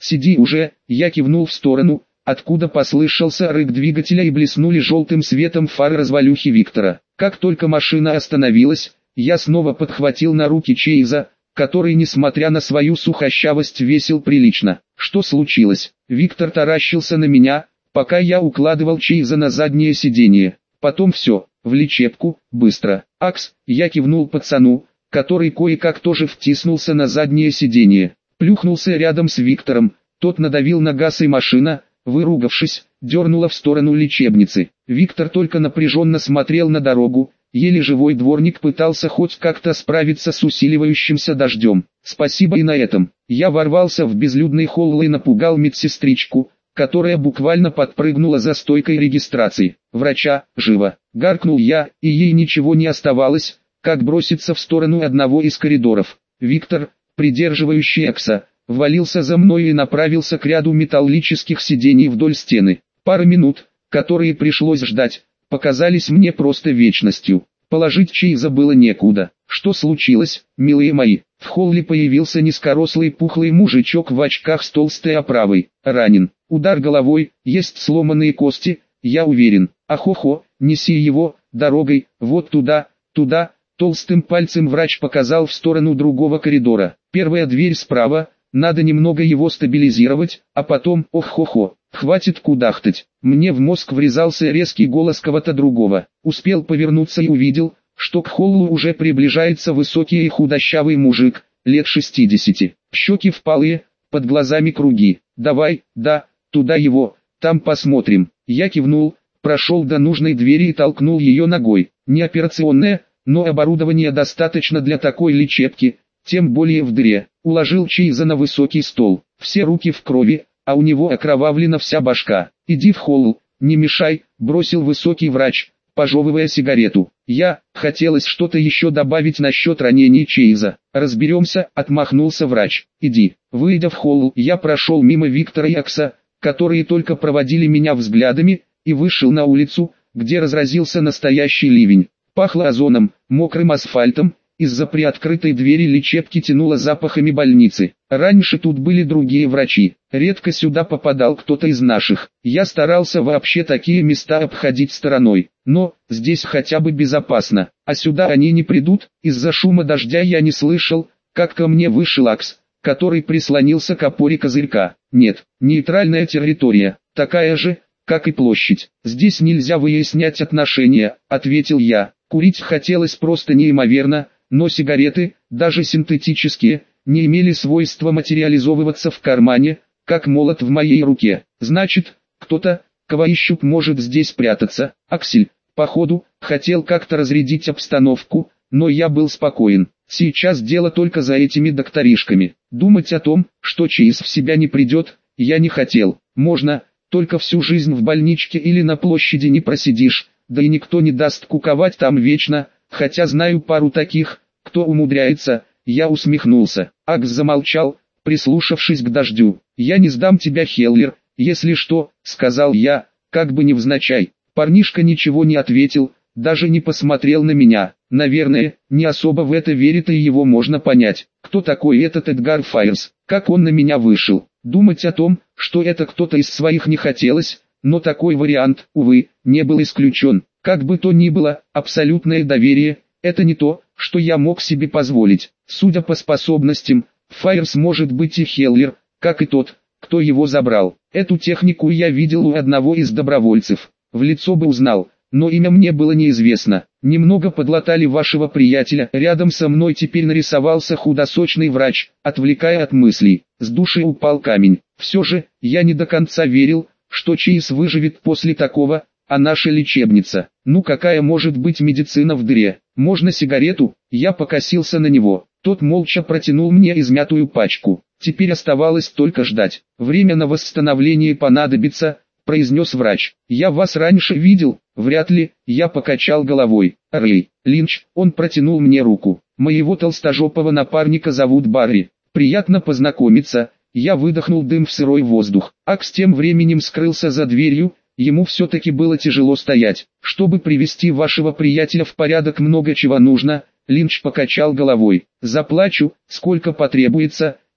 «Сиди уже», я кивнул в сторону, откуда послышался рык двигателя и блеснули желтым светом фары развалюхи Виктора. Как только машина остановилась, я снова подхватил на руки Чейза, который, несмотря на свою сухощавость, весил прилично. Что случилось? Виктор таращился на меня, пока я укладывал Чейза на заднее сиденье. Потом все, в лечебку, быстро. «Акс», я кивнул пацану, который кое-как тоже втиснулся на заднее сиденье. Плюхнулся рядом с Виктором, тот надавил на газ и машина, выругавшись, дернула в сторону лечебницы. Виктор только напряженно смотрел на дорогу, еле живой дворник пытался хоть как-то справиться с усиливающимся дождем. Спасибо и на этом. Я ворвался в безлюдный холл и напугал медсестричку, которая буквально подпрыгнула за стойкой регистрации. «Врача, живо!» — гаркнул я, и ей ничего не оставалось, как броситься в сторону одного из коридоров. Виктор, придерживающий Акса, ввалился за мной и направился к ряду металлических сидений вдоль стены. Пара минут, которые пришлось ждать, показались мне просто вечностью. Положить Чейза было некуда. «Что случилось, милые мои?» В холле появился низкорослый пухлый мужичок в очках с толстой оправой. «Ранен. Удар головой, есть сломанные кости, я уверен. Ахохо, неси его, дорогой, вот туда, туда». Толстым пальцем врач показал в сторону другого коридора. «Первая дверь справа, надо немного его стабилизировать, а потом, ох-хо-хо, хватит кудахтать». Мне в мозг врезался резкий голос кого-то другого. Успел повернуться и увидел, что к холлу уже приближается высокий и худощавый мужик, лет 60. Щеки впалые, под глазами круги. «Давай, да, туда его, там посмотрим». Я кивнул, прошел до нужной двери и толкнул ее ногой. Не операционная, но оборудование достаточно для такой лечебки, тем более в дыре. Уложил Чейза на высокий стол, все руки в крови, а у него окровавлена вся башка. «Иди в холл, не мешай», — бросил высокий врач, пожевывая сигарету. Хотелось что-то еще добавить насчет ранений Чейза. «Разберемся», — отмахнулся врач. «Иди». Выйдя в холл, я прошел мимо Виктора и Акса, которые только проводили меня взглядами, и вышел на улицу, где разразился настоящий ливень. Пахло озоном, мокрым асфальтом, из-за приоткрытой двери лечебки тянуло запахами больницы. Раньше тут были другие врачи, редко сюда попадал кто-то из наших. Я старался вообще такие места обходить стороной, но здесь хотя бы безопасно, а сюда они не придут. Из-за шума дождя я не слышал, как ко мне вышел Акс, который прислонился к опоре козырька. «Нет, нейтральная территория, такая же, как и площадь. Здесь нельзя выяснять отношения», — ответил я. Курить хотелось просто неимоверно, но сигареты, даже синтетические, не имели свойства материализовываться в кармане, как молот в моей руке. Значит, кто-то, кого ищут, может здесь прятаться. Аксель, походу, хотел как-то разрядить обстановку, но я был спокоен. Сейчас дело только за этими докторишками. Думать о том, что Чейз в себя не придет, я не хотел. Можно, только всю жизнь в больничке или на площади не просидишь, да и никто не даст куковать там вечно, хотя знаю пару таких, кто умудряется. Я усмехнулся. Акс замолчал, прислушавшись к дождю. «Я не сдам тебя, Хеллер, если что», — сказал я, как бы невзначай. Парнишка ничего не ответил, даже не посмотрел на меня. Наверное, не особо в это верит, и его можно понять. Кто такой этот Эдгар Файерс? Как он на меня вышел? Думать о том, что это кто-то из своих, не хотелось, но такой вариант, увы, не был исключен. Как бы то ни было, абсолютное доверие – это не то, что я мог себе позволить. Судя по способностям, Файерс может быть и Хеллер, как и тот, кто его забрал. Эту технику я видел у одного из добровольцев. В лицо бы узнал, но имя мне было неизвестно. «Немного подлатали вашего приятеля». Рядом со мной теперь нарисовался худосочный врач, отвлекая от мыслей. С души упал камень. Все же, я не до конца верил, что Чейз выживет после такого, а наша лечебница. Ну какая может быть медицина в дыре? Можно сигарету? Я покосился на него. Тот молча протянул мне измятую пачку. Теперь оставалось только ждать. «Время на восстановление понадобится», — произнес врач. «Я вас раньше видел?» «Вряд ли», — я покачал головой. «Рэй Линч», — он протянул мне руку. «Моего толстожопого напарника зовут Барри. Приятно познакомиться». Я выдохнул дым в сырой воздух. Акс тем временем скрылся за дверью, ему все-таки было тяжело стоять. «Чтобы привести вашего приятеля в порядок, много чего нужно», — Линч покачал головой. «Заплачу, сколько потребуется».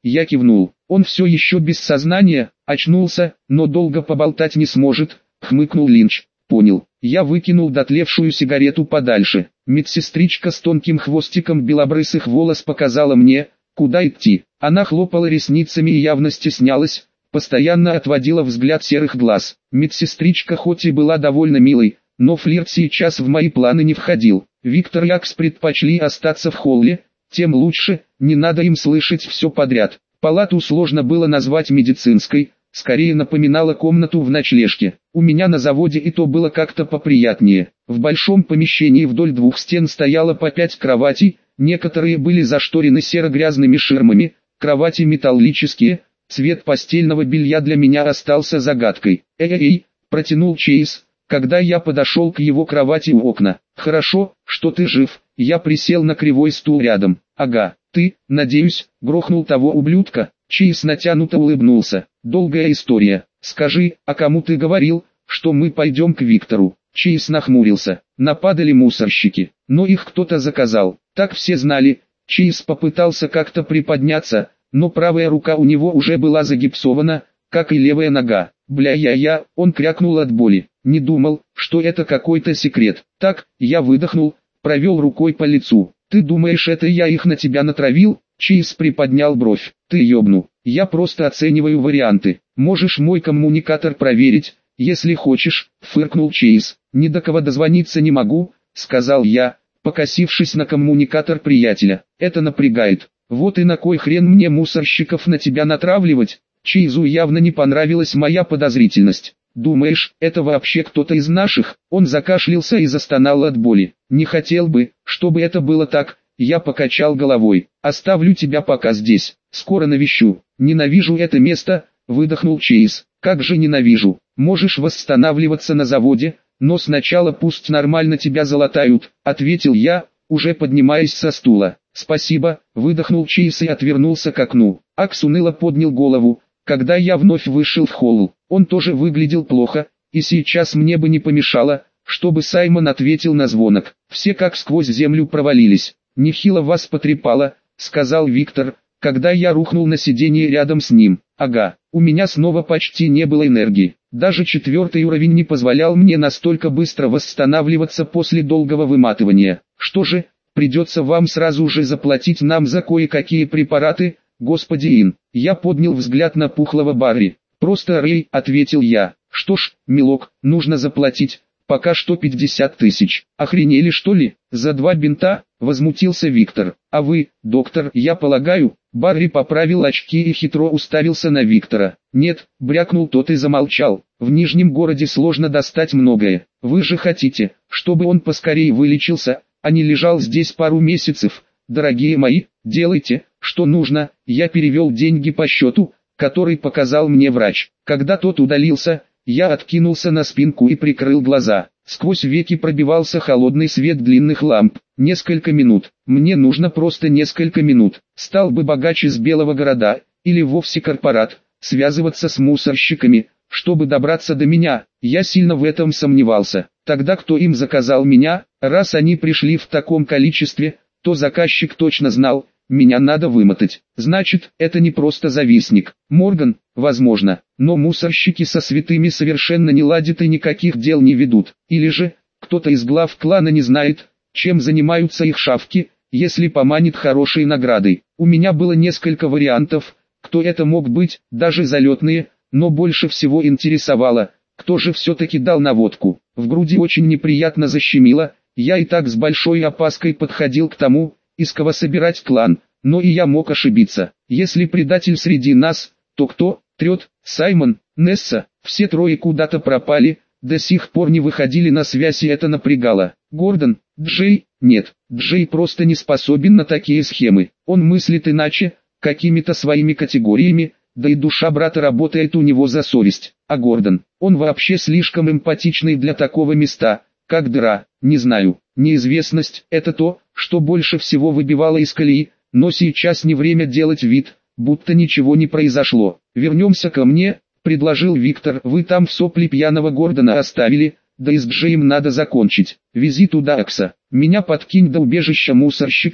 Я кивнул. Он все еще без сознания, очнулся, но долго поболтать не сможет, хмыкнул Линч. Понял. Я выкинул дотлевшую сигарету подальше. Медсестричка с тонким хвостиком белобрысых волос показала мне, куда идти. Она хлопала ресницами и явно стеснялась, постоянно отводила взгляд серых глаз. Медсестричка хоть и была довольно милой, но флирт сейчас в мои планы не входил. Виктор и Акс предпочли остаться в холле, тем лучше, не надо им слышать все подряд. Палату сложно было назвать медицинской, скорее напоминала комнату в ночлежке. У меня на заводе и то было как-то поприятнее. В большом помещении вдоль двух стен стояло по 5 кроватей, некоторые были зашторены серо-грязными ширмами, кровати металлические, цвет постельного белья для меня остался загадкой. «Эй-эй-эй», протянул Чейз, когда я подошел к его кровати у окна. «Хорошо, что ты жив». Я присел на кривой стул рядом. «Ага, ты, надеюсь, грохнул того ублюдка?» Чейз натянуто улыбнулся. «Долгая история. Скажи, а кому ты говорил, что мы пойдем к Виктору?» Чейз нахмурился. «Нападали мусорщики, но их кто-то заказал. Так все знали». Чейз попытался как-то приподняться, но правая рука у него уже была загипсована, как и левая нога. «Бля-я-я», он крякнул от боли. «Не думал, что это какой-то секрет». «Так», я выдохнул, провел рукой по лицу. «Ты думаешь, это я их на тебя натравил?» Чейз приподнял бровь. «Ты ёбну. Я просто оцениваю варианты. Можешь мой коммуникатор проверить, если хочешь», фыркнул Чейз. «Ни до кого дозвониться не могу», сказал я, покосившись на коммуникатор приятеля. «Это напрягает. Вот и на кой хрен мне мусорщиков на тебя натравливать?» Чейзу явно не понравилась моя подозрительность. «Думаешь, это вообще кто-то из наших?» Он закашлялся и застонал от боли. «Не хотел бы, чтобы это было так». Я покачал головой. «Оставлю тебя пока здесь. Скоро навещу». «Ненавижу это место», выдохнул Чейз. «Как же ненавижу. Можешь восстанавливаться на заводе, но сначала пусть нормально тебя залатают», ответил я, уже поднимаясь со стула. «Спасибо», выдохнул Чейз и отвернулся к окну. Акс уныло поднял голову, когда я вновь вышел в холл. Он тоже выглядел плохо, и сейчас мне бы не помешало, чтобы Саймон ответил на звонок. Все как сквозь землю провалились. «Нехило вас потрепало», сказал Виктор, когда я рухнул на сиденье рядом с ним. «Ага, у меня снова почти не было энергии. Даже 4-й уровень не позволял мне настолько быстро восстанавливаться после долгого выматывания. Что же, придется вам сразу же заплатить нам за кое-какие препараты, господи Ин». Я поднял взгляд на пухлого Барри. «Просто Рэй», ответил я. «Что ж, милок, нужно заплатить. Пока что 50 тысяч. Охренели что ли? За 2 бинта?» Возмутился Виктор. «А вы, доктор, я полагаю?» Барри поправил очки и хитро уставился на Виктора. «Нет», брякнул тот и замолчал. «В Нижнем городе сложно достать многое. Вы же хотите, чтобы он поскорее вылечился, а не лежал здесь пару месяцев. Дорогие мои, делайте, что нужно». Я перевел деньги по счету, который показал мне врач. Когда тот удалился, я откинулся на спинку и прикрыл глаза. Сквозь веки пробивался холодный свет длинных ламп. Несколько минут. Мне нужно просто несколько минут. Стал бы богаче с Белого города, или вовсе корпорат, связываться с мусорщиками, чтобы добраться до меня. Я сильно в этом сомневался. Тогда кто им заказал меня? Раз они пришли в таком количестве, то заказчик точно знал, меня надо вымотать. Значит, это не просто завистник. Морган, возможно, но мусорщики со святыми совершенно не ладят и никаких дел не ведут. Или же, кто-то из глав клана не знает, чем занимаются их шавки, если поманит хорошей наградой. У меня было несколько вариантов, кто это мог быть, даже залетные, но больше всего интересовало, кто же все-таки дал наводку. В груди очень неприятно защемило, я и так с большой опаской подходил к тому, из кого собирать клан, но и я мог ошибиться. Если предатель среди нас, то кто? Трет, Саймон, Несса, все трое куда-то пропали, до сих пор не выходили на связь и это напрягало. Гордон, Джей, нет, Джей просто не способен на такие схемы. Он мыслит иначе, какими-то своими категориями, да и душа брата работает у него за совесть. А Гордон, он вообще слишком эмпатичный для такого места, как дыра, не знаю. Неизвестность – это то, что больше всего выбивало из колеи, но сейчас не время делать вид, будто ничего не произошло. «Вернемся ко мне», – предложил Виктор. «Вы там в сопли пьяного Гордона оставили, да и с Джеем надо закончить. Вези туда Акса. Меня подкинь до убежища мусорщиков,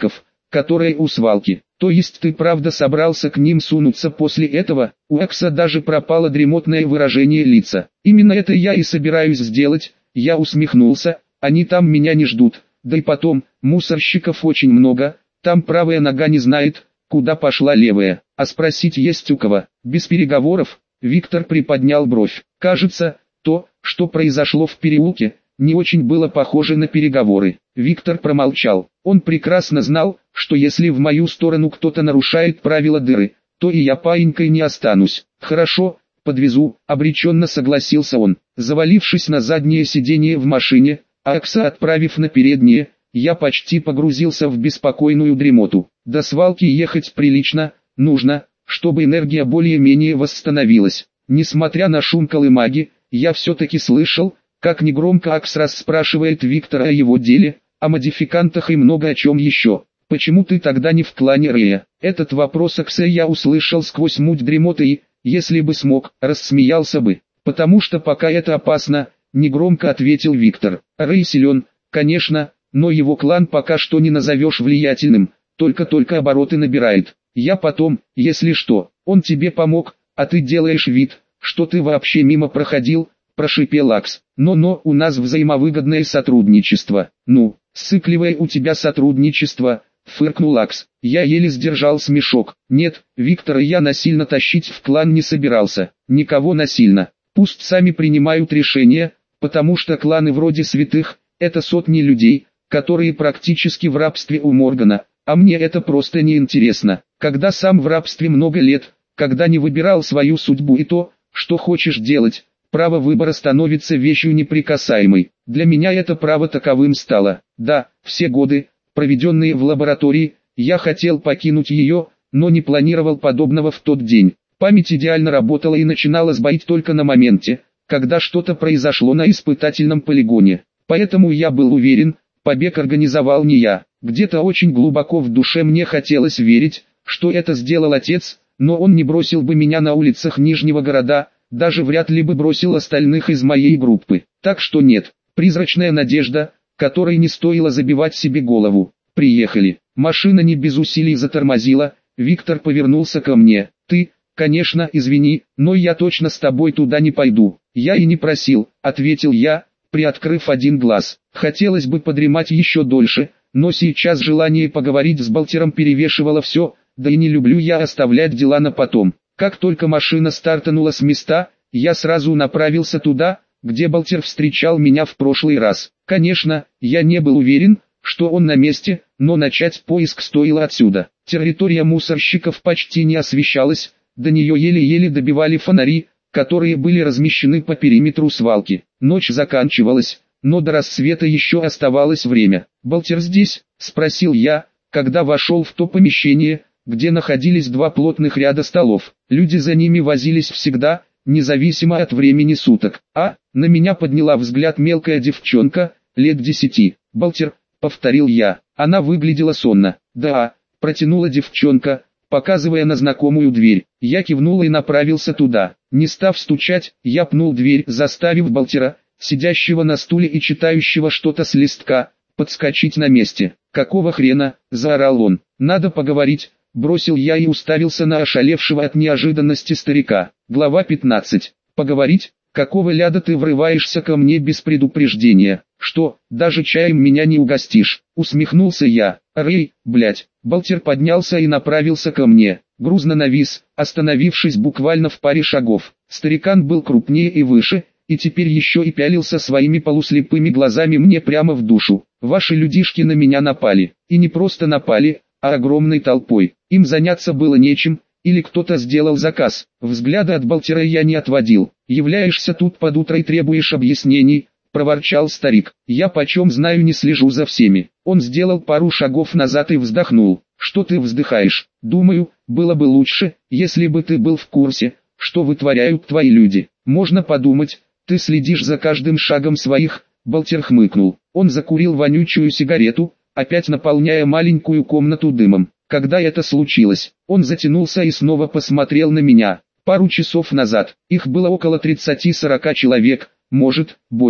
которая у свалки. То есть ты правда собрался к ним сунуться после этого? У Экса даже пропало дремотное выражение лица. Именно это я и собираюсь сделать, я усмехнулся, они там меня не ждут. Да и потом, мусорщиков очень много, там правая нога не знает, куда пошла левая. А спросить есть у кого? Без переговоров? Виктор приподнял бровь. Кажется, то, что произошло в переулке, не очень было похоже на переговоры. Виктор промолчал. Он прекрасно знал, что если в мою сторону кто-то нарушает правила дыры, то и я паинькой не останусь. Хорошо, подвезу, обреченно согласился он. Завалившись на заднее сиденье в машине, а Экса отправив на переднее, я почти погрузился в беспокойную дремоту. До свалки ехать прилично, нужно, чтобы энергия более-менее восстановилась. Несмотря на шум колымаги, я все-таки слышал, как негромко Акс расспрашивает Виктора о его деле, о модификантах и много о чем еще. «Почему ты тогда не в клане Рэя?» Этот вопрос Акса я услышал сквозь муть дремоты и, если бы смог, рассмеялся бы. «Потому что пока это опасно», — негромко ответил Виктор. «Рэй силен, конечно, но его клан пока что не назовешь влиятельным, только-только обороты набирает. Я потом, если что, он тебе помог, а ты делаешь вид, что ты вообще мимо проходил», — прошипел Акс. «Но у нас взаимовыгодное сотрудничество». «Ну, сыкливое у тебя сотрудничество», — фыркнул Акс. Я еле сдержал смешок. «Нет, Виктора я насильно тащить в клан не собирался. Никого насильно. Пусть сами принимают решения, потому что кланы вроде святых — это сотни людей, которые практически в рабстве у Моргана, а мне это просто не интересно. Когда сам в рабстве много лет, когда не выбирал свою судьбу и то, что хочешь делать, право выбора становится вещью неприкасаемой. Для меня это право таковым стало. Да, все годы, проведенные в лаборатории, я хотел покинуть ее, но не планировал подобного в тот день. Память идеально работала и начинала сбоить только на моменте, когда что-то произошло на испытательном полигоне. Поэтому я был уверен, побег организовал не я. Где-то очень глубоко в душе мне хотелось верить, что это сделал отец, но он не бросил бы меня на улицах Нижнего города, даже вряд ли бы бросил остальных из моей группы. Так что нет, призрачная надежда, которой не стоило забивать себе голову. Приехали. Машина не без усилий затормозила, Виктор повернулся ко мне. «Ты, конечно, извини, но я точно с тобой туда не пойду». «Я и не просил», — ответил я, приоткрыв один глаз. Хотелось бы подремать еще дольше, но сейчас желание поговорить с Балтером перевешивало все, да и не люблю я оставлять дела на потом. Как только машина стартанула с места, я сразу направился туда, где Балтер встречал меня в прошлый раз. Конечно, я не был уверен, что он на месте, но начать поиск стоило отсюда. Территория мусорщиков почти не освещалась, до нее еле-еле добивали фонари, которые были размещены по периметру свалки. Ночь заканчивалась, но до рассвета еще оставалось время. «Балтер здесь?» – спросил я, когда вошел в то помещение, где находились два плотных ряда столов. Люди за ними возились всегда, независимо от времени суток. На меня подняла взгляд мелкая девчонка, лет 10. «Балтер», — повторил я. Она выглядела сонно. «Да», — протянула девчонка, показывая на знакомую дверь. Я кивнул и направился туда. Не став стучать, я пнул дверь, заставив Балтера, сидящего на стуле и читающего что-то с листка, подскочить на месте. «Какого хрена?» — заорал он. «Надо поговорить», — бросил я и уставился на ошалевшего от неожиданности старика. Глава 15. «Поговорить? Какого ляда ты врываешься ко мне без предупреждения? Что, даже чаем меня не угостишь?» Усмехнулся я. «Рэй, блять!» Балтер поднялся и направился ко мне. Грузно навис, остановившись буквально в паре шагов. Старикан был крупнее и выше, и теперь еще и пялился своими полуслепыми глазами мне прямо в душу. «Ваши людишки на меня напали. И не просто напали, а огромной толпой. Им заняться было нечем, или кто-то сделал заказ». Взгляда от Балтера я не отводил. «Являешься тут под утро и требуешь объяснений», — проворчал старик. «Я почем знаю, не слежу за всеми». Он сделал пару шагов назад и вздохнул. «Что ты вздыхаешь? Думаю, было бы лучше, если бы ты был в курсе, что вытворяют твои люди. Можно подумать, ты следишь за каждым шагом своих». Балтер хмыкнул. Он закурил вонючую сигарету, опять наполняя маленькую комнату дымом. «Когда это случилось?» Он затянулся и снова посмотрел на меня. «Пару часов назад. Их было около 30-40 человек, может, больше.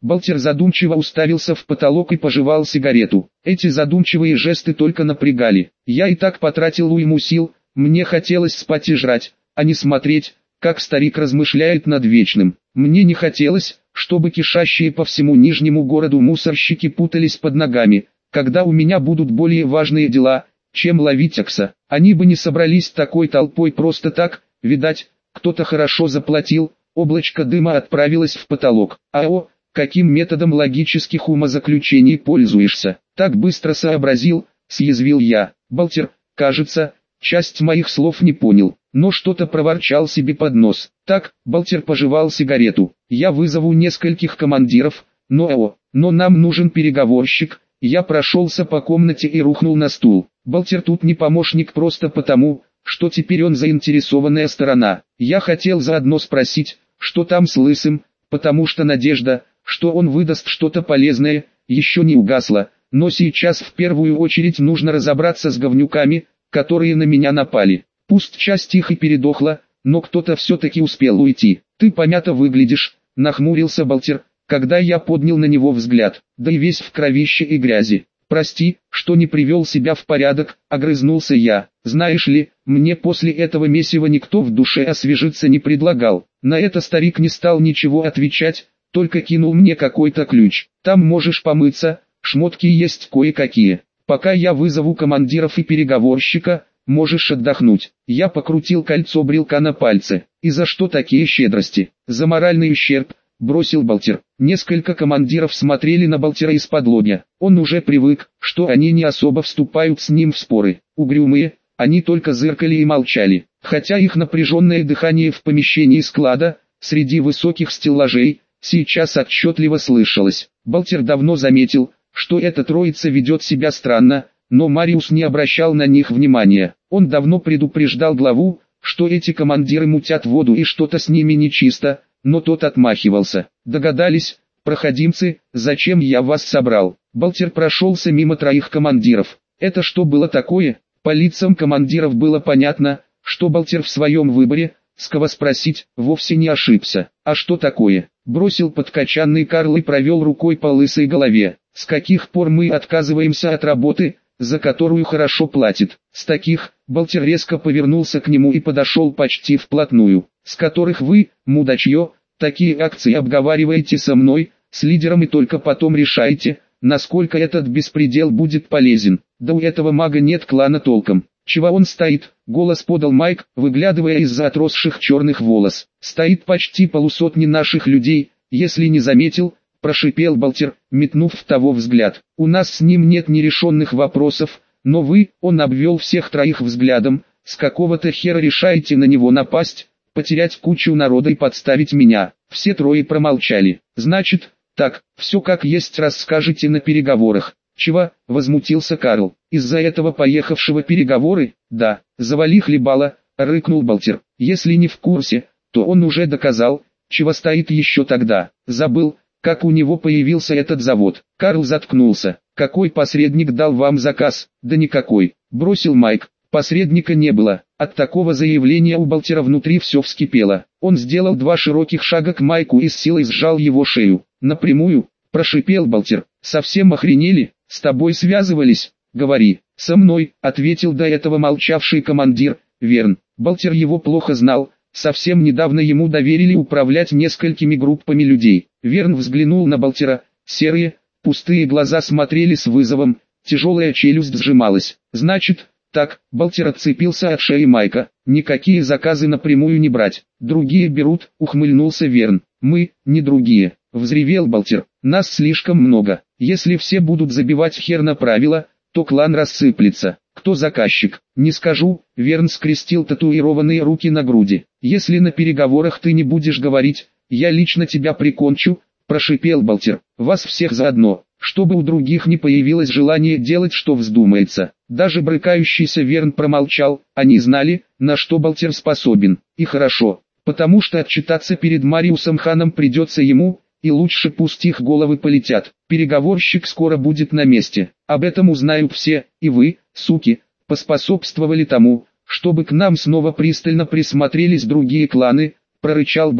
Балтер задумчиво уставился в потолок и пожевал сигарету. Эти задумчивые жесты только напрягали. Я и так потратил уйму сил, мне хотелось спать и жрать, а не смотреть, как старик размышляет над вечным. Мне не хотелось, чтобы кишащие по всему Нижнему городу мусорщики путались под ногами, когда у меня будут более важные дела, чем ловить Акса. Они бы не собрались такой толпой просто так, видать, кто-то хорошо заплатил. Облачко дыма отправилось в потолок. АО, каким методом логических умозаключений пользуешься? Так быстро сообразил, съязвил я. Балтер, кажется, часть моих слов не понял, но что-то проворчал себе под нос. Так, Балтер пожевал сигарету. Я вызову нескольких командиров, но нам нужен переговорщик. Я прошелся по комнате и рухнул на стул. Балтер тут не помощник просто потому, что теперь он заинтересованная сторона. Я хотел заодно спросить, что там с Лысым, потому что надежда, что он выдаст что-то полезное, еще не угасла, но сейчас в первую очередь нужно разобраться с говнюками, которые на меня напали. Пусть часть их и передохла, но кто-то все-таки успел уйти. Ты помято выглядишь, нахмурился Балтер, когда я поднял на него взгляд, да и весь в кровище и грязи. Прости, что не привел себя в порядок, огрызнулся я. Знаешь ли, мне после этого месива никто в душе освежиться не предлагал. На это старик не стал ничего отвечать, только кинул мне какой-то ключ. Там можешь помыться, шмотки есть кое-какие. Пока я вызову командиров и переговорщика, можешь отдохнуть. Я покрутил кольцо брелка на пальце. И за что такие щедрости? За моральный ущерб, бросил Балтер. Несколько командиров смотрели на Балтера из-подлобья. Он уже привык, что они не особо вступают с ним в споры. Угрюмые, они только зыркали и молчали. Хотя их напряженное дыхание в помещении склада, среди высоких стеллажей, сейчас отчетливо слышалось. Балтер давно заметил, что эта троица ведет себя странно, но Мариус не обращал на них внимания. Он давно предупреждал главу, что эти командиры мутят воду и что-то с ними нечисто, но тот отмахивался. Догадались, проходимцы, зачем я вас собрал? Балтер прошелся мимо троих командиров. Это что было такое? По лицам командиров было понятно, что Балтер в своем выборе, с кого спросить, вовсе не ошибся. А что такое? Бросил подкачанный Карл и провел рукой по лысой голове. С каких пор мы отказываемся от работы, за которую хорошо платят? С таких, Балтер резко повернулся к нему и подошел почти вплотную. С которых вы, мудачье, такие акции обговариваете со мной, с лидером и только потом решаете, насколько этот беспредел будет полезен. Да у этого мага нет клана толком. Чего он стоит? Голос подал Майк, выглядывая из-за отросших черных волос. Стоит почти полусотни наших людей, если не заметил, прошипел Балтер, метнув в того взгляд. У нас с ним нет нерешенных вопросов, но вы, он обвел всех троих взглядом, с какого-то хера решаете на него напасть, потерять кучу народа и подставить меня. Все трое промолчали. Значит, так, все как есть расскажете на переговорах. Чего? Возмутился Карл. Из-за этого поехавшего переговоры? Да, завали хлебало, рыкнул Балтер. Если не в курсе, то он уже доказал, чего стоит еще тогда. Забыл, как у него появился этот завод. Карл заткнулся. Какой посредник дал вам заказ? Да никакой, бросил Майк. Посредника не было. От такого заявления у Балтера внутри все вскипело. Он сделал 2 широких шага к Майку и с силой сжал его шею. Напрямую, прошипел Балтер. Совсем охренели? С тобой связывались? Говори. Со мной, ответил до этого молчавший командир, Верн. Балтер его плохо знал. Совсем недавно ему доверили управлять несколькими группами людей. Верн взглянул на Балтера. Серые, пустые глаза смотрели с вызовом. Тяжелая челюсть сжималась. Значит, так, Балтер отцепился от шеи Майка. Никакие заказы напрямую не брать. Другие берут, ухмыльнулся Верн. Мы, не другие, взревел Балтер. Нас слишком много. Если все будут забивать хер на правила, то клан рассыплется. Кто заказчик? Не скажу. Верн скрестил татуированные руки на груди. Если на переговорах ты не будешь говорить, я лично тебя прикончу, прошипел Балтер. Вас всех заодно, чтобы у других не появилось желание делать, что вздумается. Даже брыкающийся Верн промолчал. Они знали, на что Балтер способен. И хорошо, потому что отчитаться перед Мариусом Ханом придется ему, и лучше пусть их головы полетят. Переговорщик скоро будет на месте. Об этом узнают все, и вы, суки, поспособствовали тому, чтобы к нам снова пристально присмотрелись другие кланы, прорычал Балтер.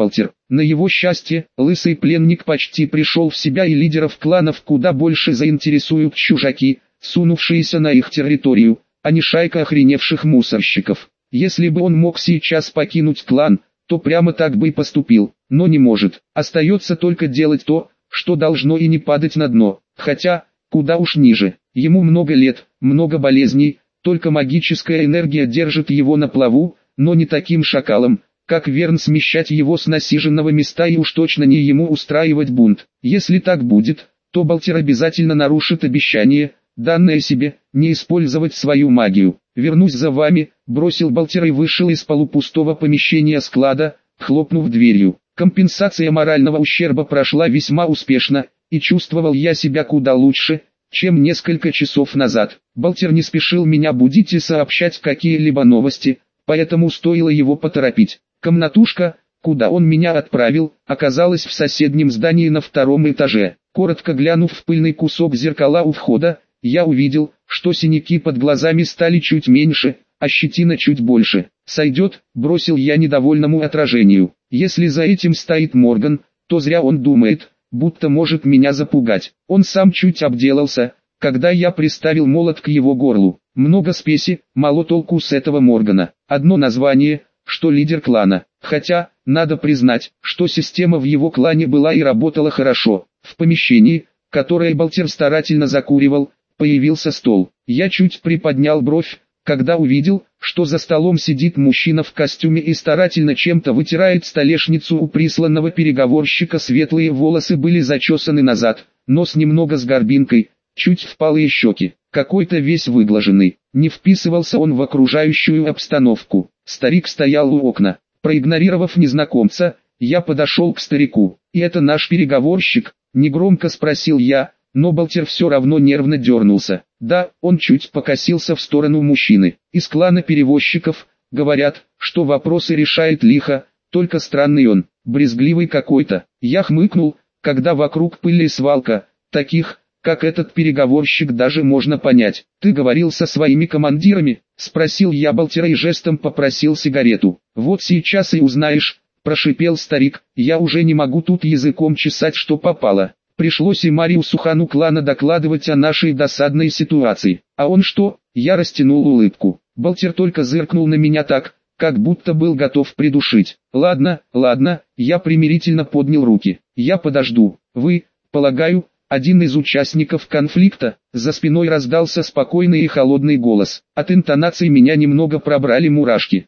На его счастье, лысый пленник почти пришел в себя, и лидеров кланов куда больше заинтересуют чужаки, сунувшиеся на их территорию, а не шайка охреневших мусорщиков. Если бы он мог сейчас покинуть клан, то прямо так бы и поступил, но не может. Остается только делать то, что должно, и не падать на дно, хотя, куда уж ниже. Ему много лет, много болезней, только магическая энергия держит его на плаву, но не таким шакалом, как Верн, смещать его с насиженного места, и уж точно не ему устраивать бунт. Если так будет, то Балтер обязательно нарушит обещание, данное себе, не использовать свою магию. «Вернусь за вами», — бросил Балтер и вышел из полупустого помещения склада, хлопнув дверью. Компенсация морального ущерба прошла весьма успешно, и чувствовал я себя куда лучше, чем несколько часов назад. Балтер не спешил меня будить и сообщать какие-либо новости, поэтому стоило его поторопить. Комнатушка, куда он меня отправил, оказалась в соседнем здании на втором этаже. Коротко глянув в пыльный кусок зеркала у входа, я увидел, что синяки под глазами стали чуть меньше, а щетина чуть больше. «Сойдет», — бросил я недовольному отражению. «Если за этим стоит Морган, то зря он думает, будто может меня запугать. Он сам чуть обделался, когда я приставил молот к его горлу. Много спеси, мало толку с этого Моргана. Одно название, что лидер клана. Хотя, надо признать, что система в его клане была и работала хорошо. В помещении, которое Балтер старательно закуривал, появился стол. Я чуть приподнял бровь, когда увидел, что за столом сидит мужчина в костюме и старательно чем-то вытирает столешницу у присланного переговорщика. Светлые волосы были зачесаны назад, нос немного с горбинкой, чуть впалые щеки, какой-то весь выглаженный. Не вписывался он в окружающую обстановку. Старик стоял у окна. Проигнорировав незнакомца, я подошел к старику. «И это наш переговорщик?» — негромко спросил я, но Балтер все равно нервно дернулся. «Да», — он чуть покосился в сторону мужчины. «Из клана перевозчиков, говорят, что вопросы решает лихо, только странный он, брезгливый какой-то». Я хмыкнул, когда вокруг пыль и свалка, таких, как этот переговорщик, даже можно понять. «Ты говорил со своими командирами?» — спросил я Балтера и жестом попросил сигарету. «Вот сейчас и узнаешь», — прошипел старик. «Я уже не могу тут языком чесать, что попало. Пришлось и Мариусу хану клана докладывать о нашей досадной ситуации. А он что?» — я растянул улыбку. Балтер только зыркнул на меня так, как будто был готов придушить. «Ладно, ладно», — я примирительно поднял руки. «Я подожду. Вы, полагаю, один из участников конфликта?» За спиной раздался спокойный и холодный голос. От интонаций меня немного пробрали мурашки.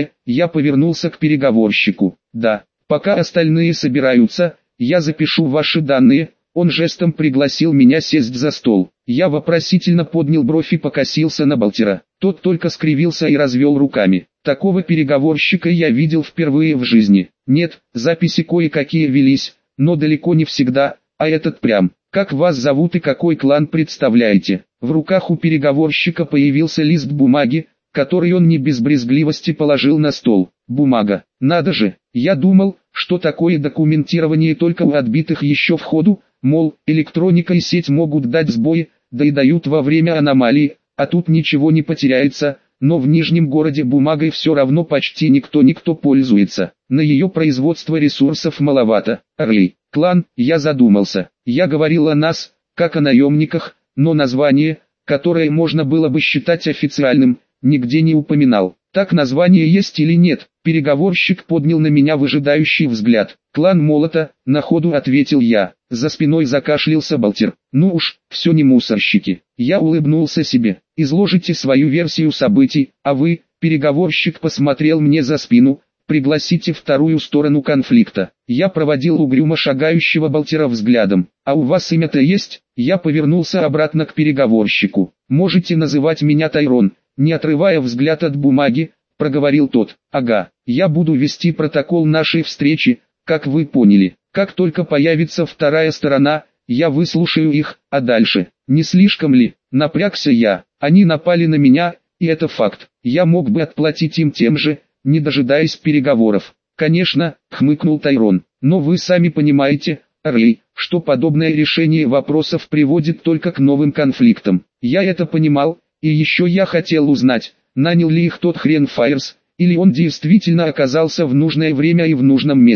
Я повернулся к переговорщику. «Да, пока остальные собираются, я запишу ваши данные». Он жестом пригласил меня сесть за стол. Я вопросительно поднял бровь и покосился на Балтера. Тот только скривился и развел руками. Такого переговорщика я видел впервые в жизни. Нет, записи кое-какие велись, но далеко не всегда, а этот прям. «Как вас зовут и какой клан представляете?» В руках у переговорщика появился лист бумаги, который он не без брезгливости положил на стол. Бумага. Надо же, я думал, что такое документирование только у отбитых еще в ходу, мол, электроника и сеть могут дать сбои, да и дают во время аномалии, а тут ничего не потеряется, но в Нижнем городе бумагой все равно почти никто пользуется. На ее производство ресурсов маловато. Клан, я задумался. Я говорил о нас, как о наемниках, но название, которое можно было бы считать официальным, нигде не упоминал. Так название есть или нет? Переговорщик поднял на меня выжидающий взгляд. «Клан Молота», — на ходу ответил я. За спиной закашлялся Балтер. «Ну уж, все не мусорщики». Я улыбнулся себе. «Изложите свою версию событий, а вы», — переговорщик посмотрел мне за спину, «пригласите вторую сторону конфликта». Я проводил угрюмо шагающего Балтера взглядом. «А у вас имя-то есть?» Я повернулся обратно к переговорщику. «Можете называть меня Тайрон», — не отрывая взгляд от бумаги, проговорил тот. «Ага, я буду вести протокол нашей встречи, как вы поняли. Как только появится вторая сторона, я выслушаю их, а дальше, не слишком ли?» Напрягся я. Они напали на меня, и это факт. Я мог бы отплатить им тем же, не дожидаясь переговоров. «Конечно», — хмыкнул Тайрон, — «но вы сами понимаете, Рэй, что подобное решение вопросов приводит только к новым конфликтам». Я это понимал, и еще я хотел узнать, нанял ли их тот хрен Файерс, или он действительно оказался в нужное время и в нужном месте.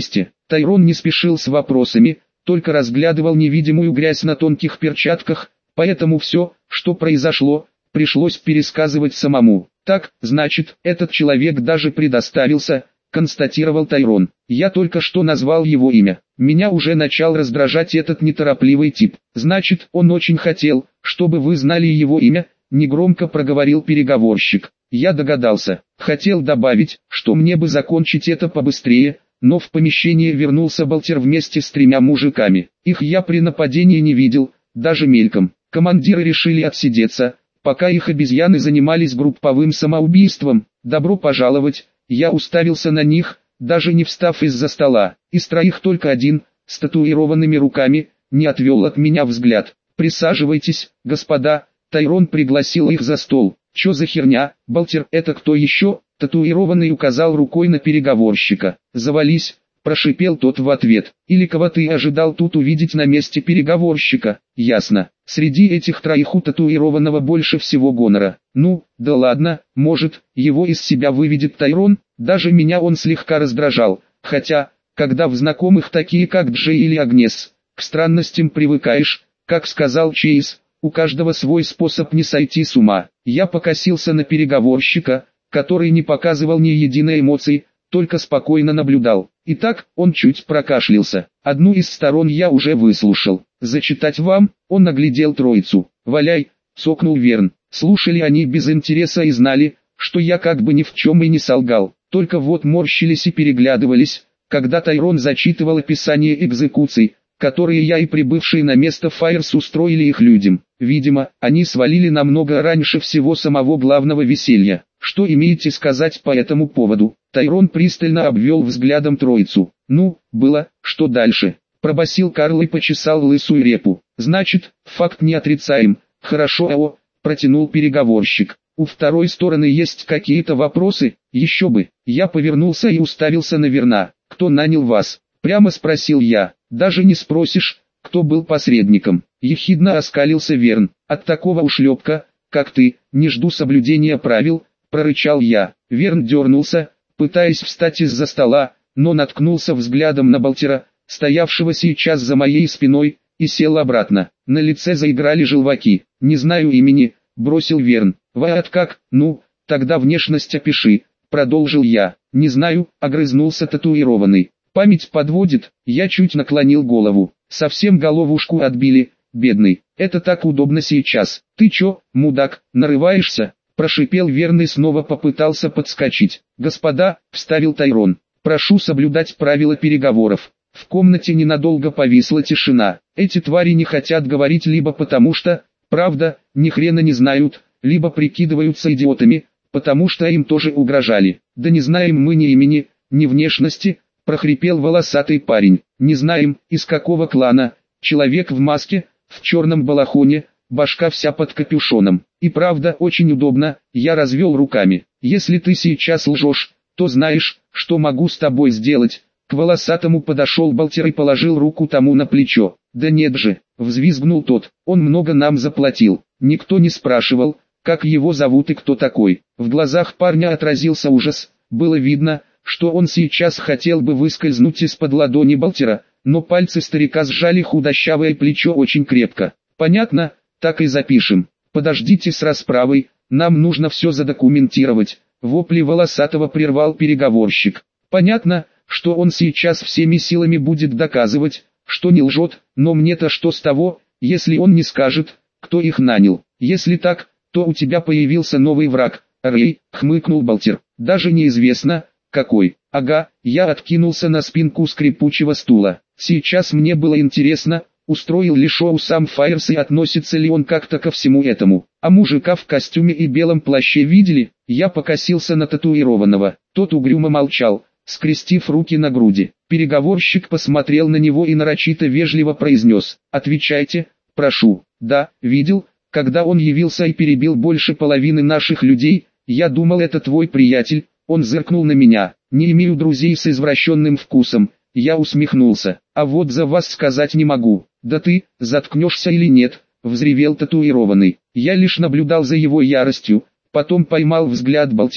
Тайрон не спешил с вопросами, только разглядывал невидимую грязь на тонких перчатках, поэтому все, что произошло, пришлось пересказывать самому. «Так, значит, этот человек даже предоставился», — констатировал Тайрон. «Я только что назвал его имя. Меня уже начал раздражать этот неторопливый тип. Значит, он очень хотел, чтобы вы знали его имя», — негромко проговорил переговорщик. Я догадался. Хотел добавить, что мне бы закончить это побыстрее, но в помещение вернулся Балтер вместе с 3 мужиками. Их я при нападении не видел, даже мельком. Командиры решили отсидеться, пока их обезьяны занимались групповым самоубийством. «Добро пожаловать», я уставился на них, даже не встав из-за стола. Из 3 только один, с татуированными руками, не отвел от меня взгляд. «Присаживайтесь, господа», Тайрон пригласил их за стол. «Чё за херня, Балтер, это кто еще?» Татуированный указал рукой на переговорщика. «Завались», прошипел тот в ответ. «Или кого ты ожидал тут увидеть на месте переговорщика?» «Ясно. Среди этих 3 у татуированного больше всего гонора. Ну, да ладно, может, его из себя выведет Тайрон?» Даже меня он слегка раздражал. Хотя, когда в знакомых такие как Джей или Агнес, к странностям привыкаешь, как сказал Чейз, у каждого свой способ не сойти с ума. Я покосился на переговорщика, который не показывал ни единой эмоции, только спокойно наблюдал. Итак, он чуть прокашлялся. Одну из сторон я уже выслушал. «Зачитать вам?» Он наглядел троицу. «Валяй!» — цокнул Верн. Слушали они без интереса и знали, что я как бы ни в чем и не солгал. Только вот морщились и переглядывались, когда Тайрон зачитывал описание экзекуций, которые я и прибывшие на место Файерс устроили их людям. Видимо, они свалили намного раньше всего самого главного веселья. «Что имеете сказать по этому поводу?» Тайрон пристально обвел взглядом троицу. «Ну, было, что дальше?» Пробасил Карл и почесал лысую репу. «Значит, факт не отрицаем. Хорошо, протянул переговорщик. «У второй стороны есть какие-то вопросы?» «Еще бы». Я повернулся и уставился на Верна. «Кто нанял вас?» Прямо спросил я. «Даже не спросишь, кто был посредником». Ехидно оскалился Верн. «От такого ушлепка, как ты, не жду соблюдения правил», прорычал я. Верн дернулся, пытаясь встать из-за стола, но наткнулся взглядом на Балтера, стоявшего сейчас за моей спиной, и сел обратно. На лице заиграли желваки. «Не знаю имени», бросил Верн. «Вот как? Ну, тогда внешность опиши», продолжил я. «Не знаю», огрызнулся татуированный. «Память подводит», я чуть наклонил голову. «Совсем головушку отбили, бедный. Это так удобно сейчас. Ты чё, мудак, нарываешься?» Прошипел Верн и снова попытался подскочить. «Господа», вставил Тайрон, «прошу соблюдать правила переговоров». В комнате ненадолго повисла тишина. Эти твари не хотят говорить либо потому что, правда, ни хрена не знают, либо прикидываются идиотами, потому что им тоже угрожали. «Да не знаем мы ни имени, ни внешности», прохрипел волосатый парень. «Не знаем, из какого клана». Человек в маске, в черном балахоне, башка вся под капюшоном. «И правда очень удобно», я развел руками. «Если ты сейчас лжешь, то знаешь, что могу с тобой сделать». К волосатому подошел Балтер и положил руку тому на плечо. «Да нет же», взвизгнул тот, «он много нам заплатил». Никто не спрашивал, как его зовут и кто такой. В глазах парня отразился ужас. Было видно, что он сейчас хотел бы выскользнуть из-под ладони Балтера, но пальцы старика сжали худощавое плечо очень крепко. «Понятно, так и запишем. Подождите с расправой, нам нужно все задокументировать». Вопли волосатого прервал переговорщик. «Понятно, что он сейчас всеми силами будет доказывать, что не лжет, но мне-то что с того, если он не скажет, кто их нанял. Если так, то у тебя появился новый враг». «Рэй», хмыкнул Балтер, «даже неизвестно, какой». «Ага», я откинулся на спинку скрипучего стула. Сейчас мне было интересно, устроил ли шоу сам Файерс и относится ли он как-то ко всему этому. А мужика в костюме и белом плаще видели? Я покосился на татуированного. Тот угрюмо молчал, скрестив руки на груди. Переговорщик посмотрел на него и нарочито вежливо произнес: «Отвечайте, прошу». «Да, видел, когда он явился и перебил больше половины наших людей. Я думал, это твой приятель». Он зыркнул на меня. «Не имею друзей с извращенным вкусом». Я усмехнулся. «А вот за вас сказать не могу». «Да ты, заткнешься или нет?» Взревел татуированный. Я лишь наблюдал за его яростью, потом поймал взгляд Балтера.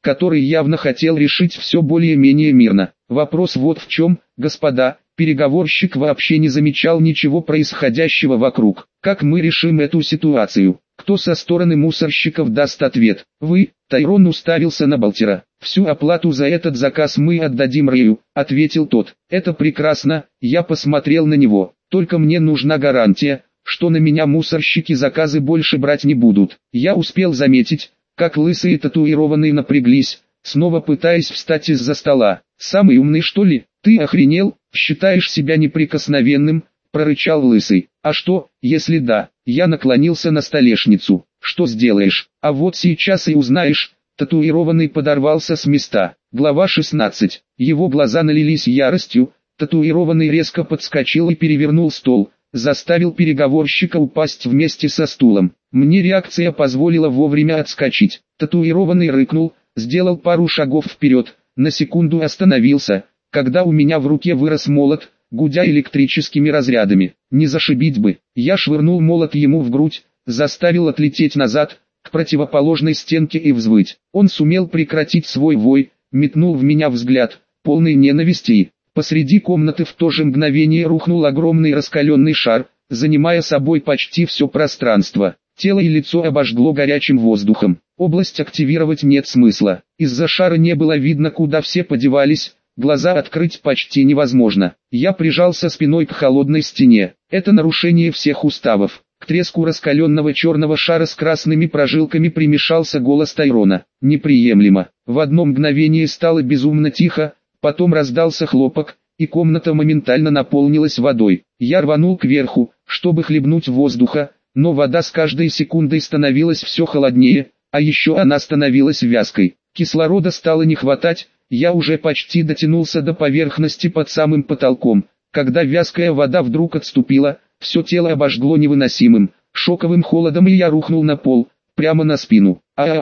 который явно хотел решить все более-менее мирно. Вопрос вот в чем, господа, переговорщик вообще не замечал ничего происходящего вокруг. Как мы решим эту ситуацию? Кто со стороны мусорщиков даст ответ? Вы. Тайрон уставился на Балтера. Всю оплату за этот заказ мы отдадим Рэю, ответил тот. Это прекрасно, я посмотрел на него. Только мне нужна гарантия, что на меня мусорщики заказы больше брать не будут. Я успел заметить, как лысые татуированные напряглись, снова пытаясь встать из-за стола. «Самый умный что ли? Ты охренел? Считаешь себя неприкосновенным?» – прорычал лысый. «А что, если да?» Я наклонился на столешницу. «Что сделаешь? А вот сейчас и узнаешь». Татуированный подорвался с места. Глава 16. Его глаза налились яростью. Татуированный резко подскочил и перевернул стол, заставил переговорщика упасть вместе со стулом. Мне реакция позволила вовремя отскочить. Татуированный рыкнул, сделал пару шагов вперед, на секунду остановился, когда у меня в руке вырос молот, гудя электрическими разрядами. Не зашибить бы. Я швырнул молот ему в грудь, заставил отлететь назад, к противоположной стенке и взвыть. Он сумел прекратить свой вой, метнул в меня взгляд, полный ненависти. Посреди комнаты в то же мгновение рухнул огромный раскаленный шар, занимая собой почти все пространство. Тело и лицо обожгло горячим воздухом. Область активировать нет смысла. Из-за шара не было видно, куда все подевались, глаза открыть почти невозможно. Я прижался спиной к холодной стене. Это нарушение всех уставов. К треску раскаленного черного шара с красными прожилками примешался голос Тайрона. Неприемлемо. В одно мгновение стало безумно тихо, потом раздался хлопок, и комната моментально наполнилась водой. Я рванул кверху, чтобы хлебнуть воздуха, но вода с каждой секундой становилась все холоднее, а еще она становилась вязкой. Кислорода стало не хватать, я уже почти дотянулся до поверхности под самым потолком, когда вязкая вода вдруг отступила, все тело обожгло невыносимым, шоковым холодом, и я рухнул на пол, прямо на спину.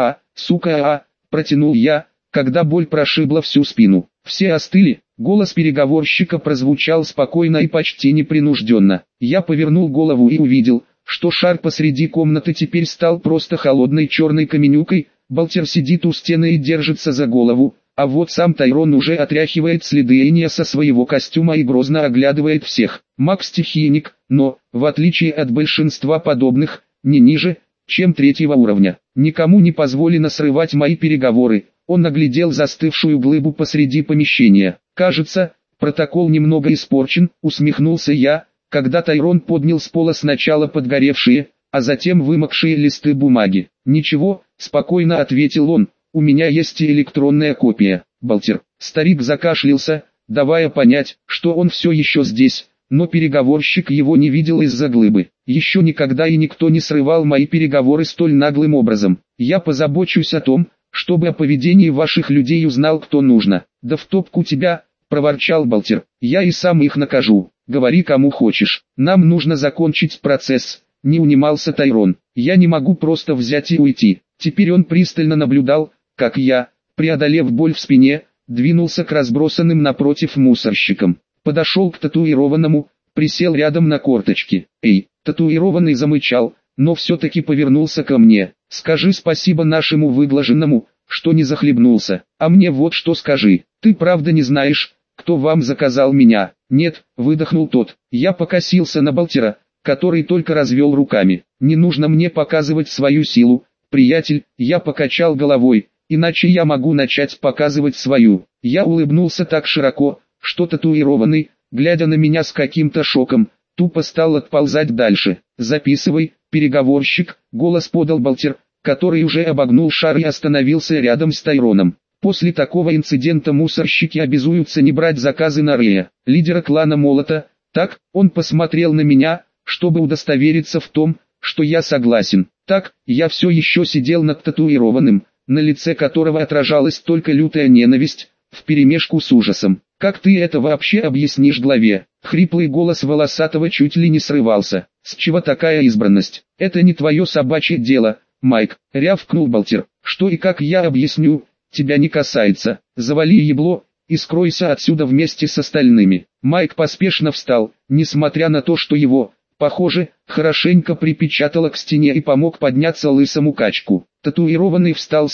Сука, протянул я, когда боль прошибла всю спину. Все остыли, голос переговорщика прозвучал спокойно и почти непринужденно. Я повернул голову и увидел, что шар посреди комнаты теперь стал просто холодной черной каменюкой. Балтер сидит у стены и держится за голову, а вот сам Тайрон уже отряхивает следы иния со своего костюма и грозно оглядывает всех. Маг-стихийник, но, в отличие от большинства подобных, не ниже, чем 3-го уровня. Никому не позволено срывать мои переговоры. Он оглядел застывшую глыбу посреди помещения. «Кажется, протокол немного испорчен», — усмехнулся я, когда Тайрон поднял с пола сначала подгоревшие, а затем вымокшие листы бумаги. «Ничего», — спокойно ответил он, — «у меня есть и электронная копия». Балтер. Старик закашлялся, давая понять, что он все еще здесь, но переговорщик его не видел из-за глыбы. «Еще никогда и никто не срывал мои переговоры столь наглым образом. Я позабочусь о том, чтобы о поведении ваших людей узнал кто нужно». «Да в топку тебя», — проворчал Балтер, — «я и сам их накажу. Говори кому хочешь. Нам нужно закончить процесс», — не унимался Тайрон. «Я не могу просто взять и уйти». Теперь он пристально наблюдал, как я, преодолев боль в спине, двинулся к разбросанным напротив мусорщикам. Подошел к татуированному, присел рядом на корточки. «Эй!» Татуированный замычал, но все-таки повернулся ко мне. «Скажи спасибо нашему выглаженному, что не захлебнулся. А мне вот что скажи. Ты правда не знаешь, кто вам заказал меня?» «Нет», — выдохнул тот. Я покосился на Балтера, который только развел руками. «Не нужно мне показывать свою силу, приятель», — я покачал головой, «иначе я могу начать показывать свою». Я улыбнулся так широко, что татуированный, глядя на меня с каким-то шоком, тупо стал отползать дальше. «Записывай, переговорщик», — голос подал Балтер, который уже обогнул шар и остановился рядом с Тайроном. После такого инцидента мусорщики обязуются не брать заказы на Рэя, лидера клана Молота. Так, он посмотрел на меня, чтобы удостовериться в том, что я согласен. Так, я все еще сидел над татуированным, на лице которого отражалась только лютая ненависть, вперемешку с ужасом. «Как ты это вообще объяснишь главе?» Хриплый голос волосатого чуть ли не срывался. «С чего такая избранность? Это не твое собачье дело, Майк», — рявкнул Балтер. «Что и как я объясню, тебя не касается. Завали ебло и скройся отсюда вместе с остальными». Майк поспешно встал, несмотря на то, что его, похоже, хорошенько припечатало к стене, и помог подняться лысому качку. Татуированный встал сам,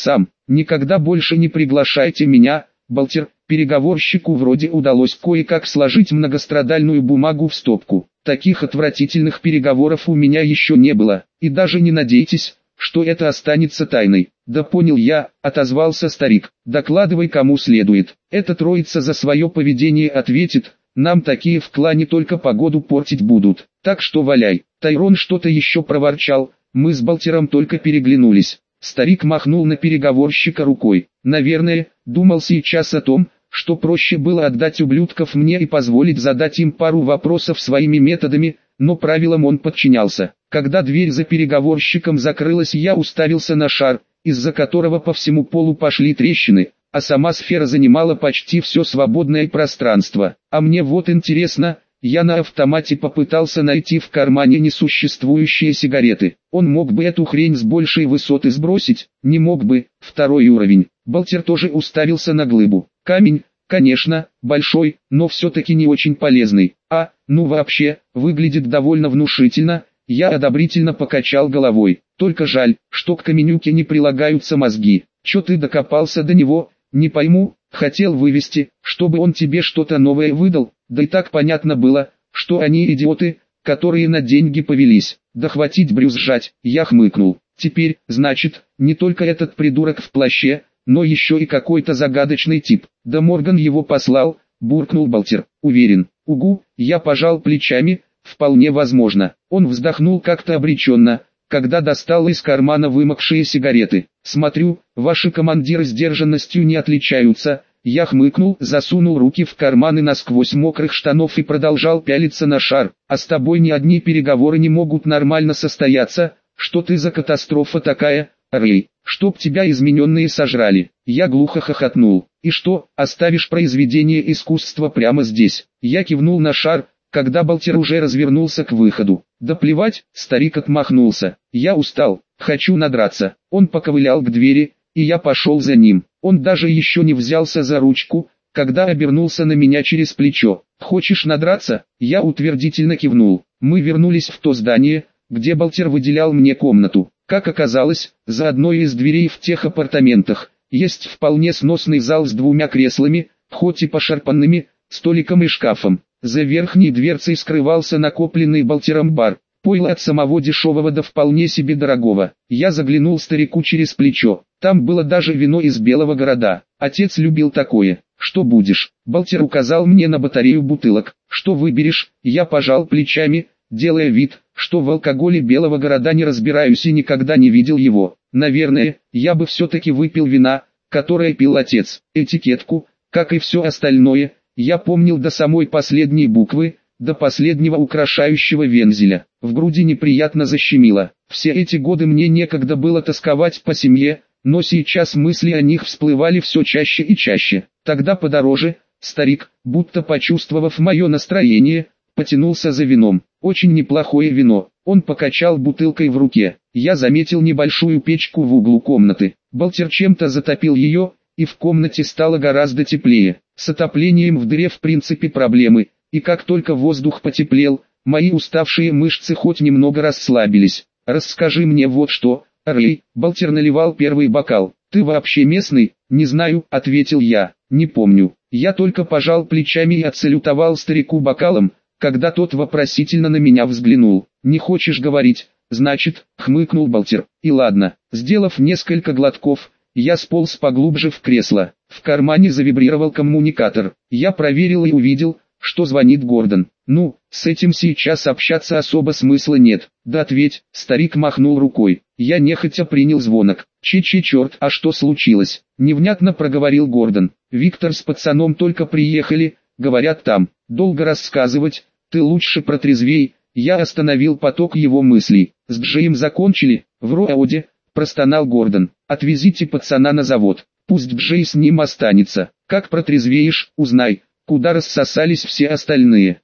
Никогда больше не приглашайте меня, Балтер. Переговорщику вроде удалось кое-как сложить многострадальную бумагу в стопку. Таких отвратительных переговоров у меня еще не было, и даже не надейтесь, что это останется тайной. Да понял я, отозвался старик. Докладывай кому следует. Эта троица за свое поведение ответит, нам такие в клане только погоду портить будут. Так что валяй. Тайрон что-то еще проворчал, мы с Балтером только переглянулись. Старик махнул на переговорщика рукой. Наверное, думал сейчас о том, что проще было отдать ублюдков мне и позволить задать им пару вопросов своими методами, но правилам он подчинялся. Когда дверь за переговорщиком закрылась, я уставился на шар, из-за которого по всему полу пошли трещины, а сама сфера занимала почти все свободное пространство. А мне вот интересно, я на автомате попытался найти в кармане несуществующие сигареты. Он мог бы эту хрень с большей высоты сбросить, не мог бы, второй уровень. Балтер тоже уставился на глыбу. Камень, конечно, большой, но все-таки не очень полезный. Ну вообще, выглядит довольно внушительно. Я одобрительно покачал головой. Только жаль, что к каменюке не прилагаются мозги. Чё ты докопался до него, не пойму. Хотел вывести, чтобы он тебе что-то новое выдал, да и так понятно было, что они идиоты, которые на деньги повелись. Да хватить брюзжать, я хмыкнул. Теперь, значит, не только этот придурок в плаще, но еще и какой-то загадочный тип. Да Морган его послал, буркнул Балтер. Уверен. Угу, я пожал плечами, вполне возможно. Он вздохнул как-то обреченно, когда достал из кармана вымокшие сигареты. Смотрю, ваши командиры сдержанностью не отличаются. Я хмыкнул, засунул руки в карманы насквозь мокрых штанов и продолжал пялиться на шар. А с тобой ни одни переговоры не могут нормально состояться. Что ты за катастрофа такая, Рэй? Чтоб тебя измененные сожрали. Я глухо хохотнул. И что, оставишь произведение искусства прямо здесь? Я кивнул на шар, когда Балтер уже развернулся к выходу. Да плевать, старик отмахнулся. Я устал, хочу надраться. Он поковылял к двери, и я пошел за ним. Он даже еще не взялся за ручку, когда обернулся на меня через плечо. «Хочешь надраться?» Я утвердительно кивнул. Мы вернулись в то здание, где Балтер выделял мне комнату. Как оказалось, за одной из дверей в тех апартаментах есть вполне сносный зал с двумя креслами, хоть и пошарпанными, столиком и шкафом. За верхней дверцей скрывался накопленный Балтером бар. Пойло от самого дешевого до вполне себе дорогого. Я заглянул старику через плечо. Там было даже вино из Белого города. Отец любил такое. Что будешь? Балтер указал мне на батарею бутылок. Что выберешь? Я пожал плечами, делая вид, что в алкоголе Белого города не разбираюсь и никогда не видел его. Наверное, я бы все-таки выпил вина, которое пил отец. Этикетку, как и все остальное, я помнил до самой последней буквы, до последнего украшающего вензеля. В груди неприятно защемило. Все эти годы мне некогда было тосковать по семье, но сейчас мысли о них всплывали все чаще и чаще. Тогда подороже, старик, будто почувствовав мое настроение, потянулся за вином. Очень неплохое вино. Он покачал бутылкой в руке. Я заметил небольшую печку в углу комнаты. Балтер чем-то затопил ее, и в комнате стало гораздо теплее. С отоплением в дыре в принципе проблемы, и как только воздух потеплел, мои уставшие мышцы хоть немного расслабились. «Расскажи мне вот что, Рэй», — Балтер наливал первый бокал. «Ты вообще местный?» «Не знаю», — ответил я, — «не помню». Я только пожал плечами и отсалютовал старику бокалом, когда тот вопросительно на меня взглянул. «Не хочешь говорить, значит», — хмыкнул Балтер. «И ладно». Сделав несколько глотков, я сполз поглубже в кресло. В кармане завибрировал коммуникатор. Я проверил и увидел, что звонит Гордон. «Ну, с этим сейчас общаться особо смысла нет». «Да ответь», — старик махнул рукой. Я нехотя принял звонок. «Черт, а что случилось?» — невнятно проговорил Гордон. «Виктор с пацаном только приехали, говорят там. Долго рассказывать, ты лучше протрезвей». Я остановил поток его мыслей. «С Джеем закончили?» «В Роуде», — простонал Гордон. «Отвезите пацана на завод. Пусть Джей с ним останется. Как протрезвеешь, узнай, куда рассосались все остальные».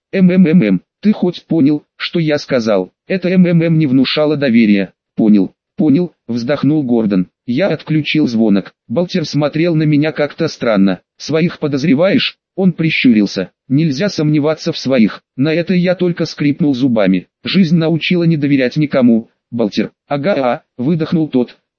Ты хоть понял, что я сказал?» Это не внушало доверия. Понял, вздохнул Гордон. Я отключил звонок. Балтер смотрел на меня как-то странно. «Своих подозреваешь?» Он прищурился. «Нельзя сомневаться в своих». На это я только скрипнул зубами. «Жизнь научила не доверять никому, Балтер». «Ага, выдохнул тот,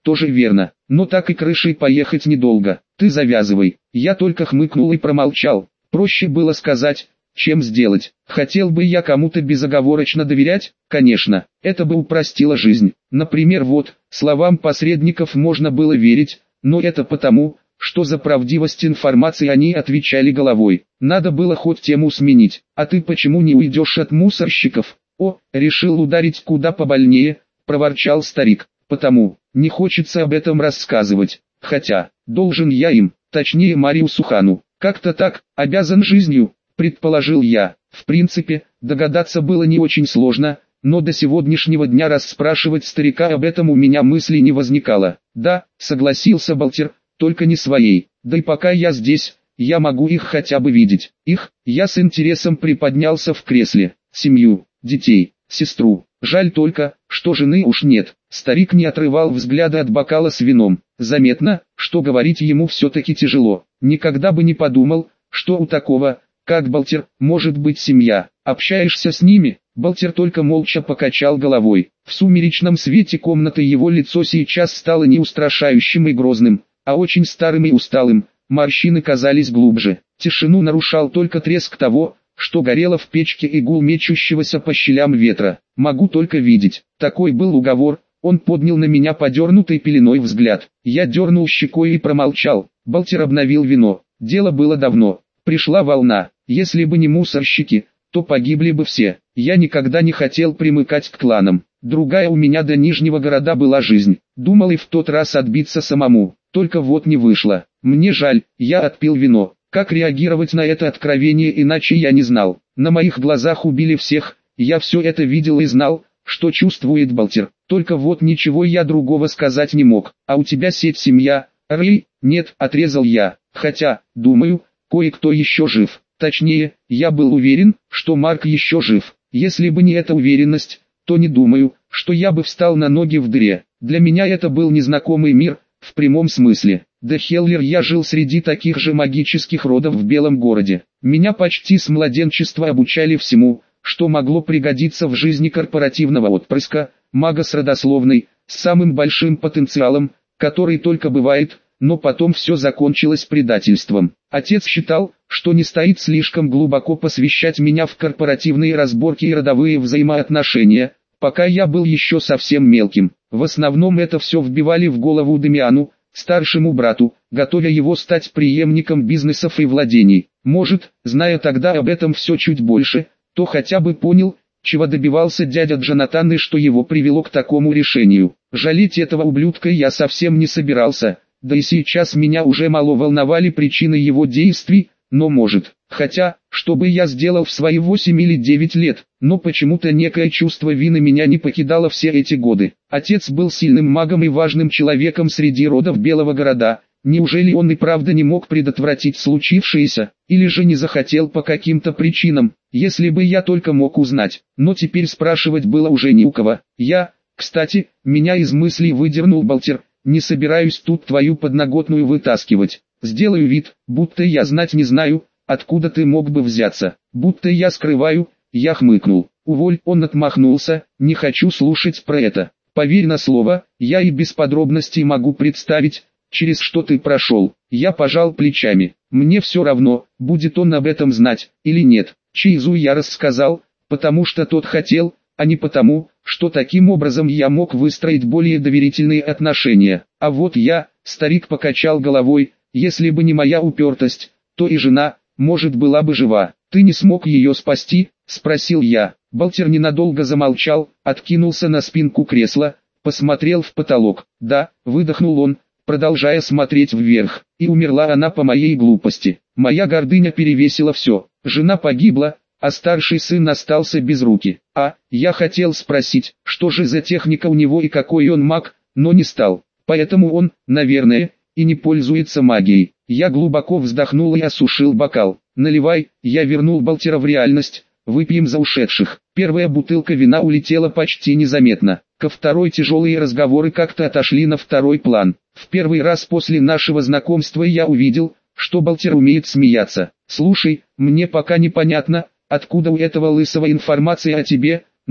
тоже верно, но так и крышей поехать недолго, ты завязывай. Я только хмыкнул и промолчал, проще было сказать, чем сделать. Хотел бы я кому-то безоговорочно доверять? Конечно, это бы упростило жизнь. Например, вот, словам посредников можно было верить, но это потому, что за правдивость информации они отвечали головой. Надо было хоть тему сменить. А ты почему не уйдешь от мусорщиков? О, решил ударить куда побольнее, проворчал старик. Потому, не хочется об этом рассказывать. Хотя, должен я им, точнее Мариусу Хану. Как-то так, обязан жизнью, предположил я. В принципе, догадаться было не очень сложно, но до сегодняшнего дня расспрашивать старика об этом у меня мысли не возникало. Да, согласился Балтер, только не своей. Да и пока я здесь, я могу их хотя бы видеть. Их, я с интересом приподнялся в кресле. Семью, детей, сестру. Жаль только, что жены уж нет. Старик не отрывал взгляда от бокала с вином. Заметно, что говорить ему все-таки тяжело. Никогда бы не подумал, что у такого, как Балтер, может быть семья. Общаешься с ними? Балтер только молча покачал головой. В сумеречном свете комнаты его лицо сейчас стало не устрашающим и грозным, а очень старым и усталым. Морщины казались глубже. Тишину нарушал только треск того, что горело в печке, и гул мечущегося по щелям ветра. Могу только видеть. Такой был уговор. Он поднял на меня подернутый пеленой взгляд. Я дернул щекой и промолчал. Балтер обновил вино. Дело было давно. Пришла волна. Если бы не мусорщики, то погибли бы все. Я никогда не хотел примыкать к кланам. Другая у меня до Нижнего города была жизнь. Думал и в тот раз отбиться самому. Только вот не вышло. Мне жаль, я отпил вино. Как реагировать на это откровение, иначе я не знал. На моих глазах убили всех. Я все это видел и знал, что чувствует Балтер. Только вот ничего я другого сказать не мог. А у тебя сеть семья, Рэй? Нет, отрезал я. Хотя, думаю, кое-кто еще жив. Точнее, я был уверен, что Марк еще жив. Если бы не эта уверенность, то не думаю, что я бы встал на ноги в дыре. Для меня это был незнакомый мир, в прямом смысле. До Хеллер я жил среди таких же магических родов в Белом городе. Меня почти с младенчества обучали всему, что могло пригодиться в жизни корпоративного отпрыска, мага с родословной, с самым большим потенциалом, который только бывает, но потом все закончилось предательством. Отец считал, что не стоит слишком глубоко посвящать меня в корпоративные разборки и родовые взаимоотношения, пока я был еще совсем мелким. В основном это все вбивали в голову Дамиану, старшему брату, готовя его стать преемником бизнесов и владений. Может, зная тогда об этом все чуть больше, то хотя бы понял, чего добивался дядя Джонатан и что его привело к такому решению. Жалеть этого ублюдка я совсем не собирался, да и сейчас меня уже мало волновали причины его действий, но может. Хотя, что бы я сделал в свои 8 или 9 лет, но почему-то некое чувство вины меня не покидало все эти годы. Отец был сильным магом и важным человеком среди родов Белого города. Неужели он и правда не мог предотвратить случившееся, или же не захотел по каким-то причинам, если бы я только мог узнать. Но теперь спрашивать было уже не у кого. Кстати, меня из мыслей выдернул Балтер, не собираюсь тут твою подноготную вытаскивать. Сделаю вид, будто я знать не знаю, откуда ты мог бы взяться, будто я скрываю. Я хмыкнул. Уволь, он отмахнулся, не хочу слушать про это. Поверь на слово, я и без подробностей могу представить, через что ты прошел. Я пожал плечами. Мне все равно, будет он об этом знать, или нет. Чейзу я рассказал, потому что тот хотел, а не потому, что таким образом я мог выстроить более доверительные отношения. А вот я, старик покачал головой, если бы не моя упертость, то и жена, может, была бы жива. Ты не смог ее спасти? Спросил я. Балтер ненадолго замолчал, откинулся на спинку кресла, посмотрел в потолок. Да, выдохнул он, продолжая смотреть вверх. И умерла она по моей глупости. Моя гордыня перевесила все. Жена погибла, а старший сын остался без руки. Я хотел спросить, что же за техника у него и какой он маг, но не стал. Поэтому он, наверное, и не пользуется магией. Я глубоко вздохнул и осушил бокал. Наливай, я вернул Балтера в реальность. Выпьем за ушедших. Первая бутылка вина улетела почти незаметно. Ко второй тяжелые разговоры как-то отошли на второй план. В первый раз после нашего знакомства я увидел, что Балтер умеет смеяться. Слушай, мне пока непонятно, откуда у этого лысого информация о тебе. Ну,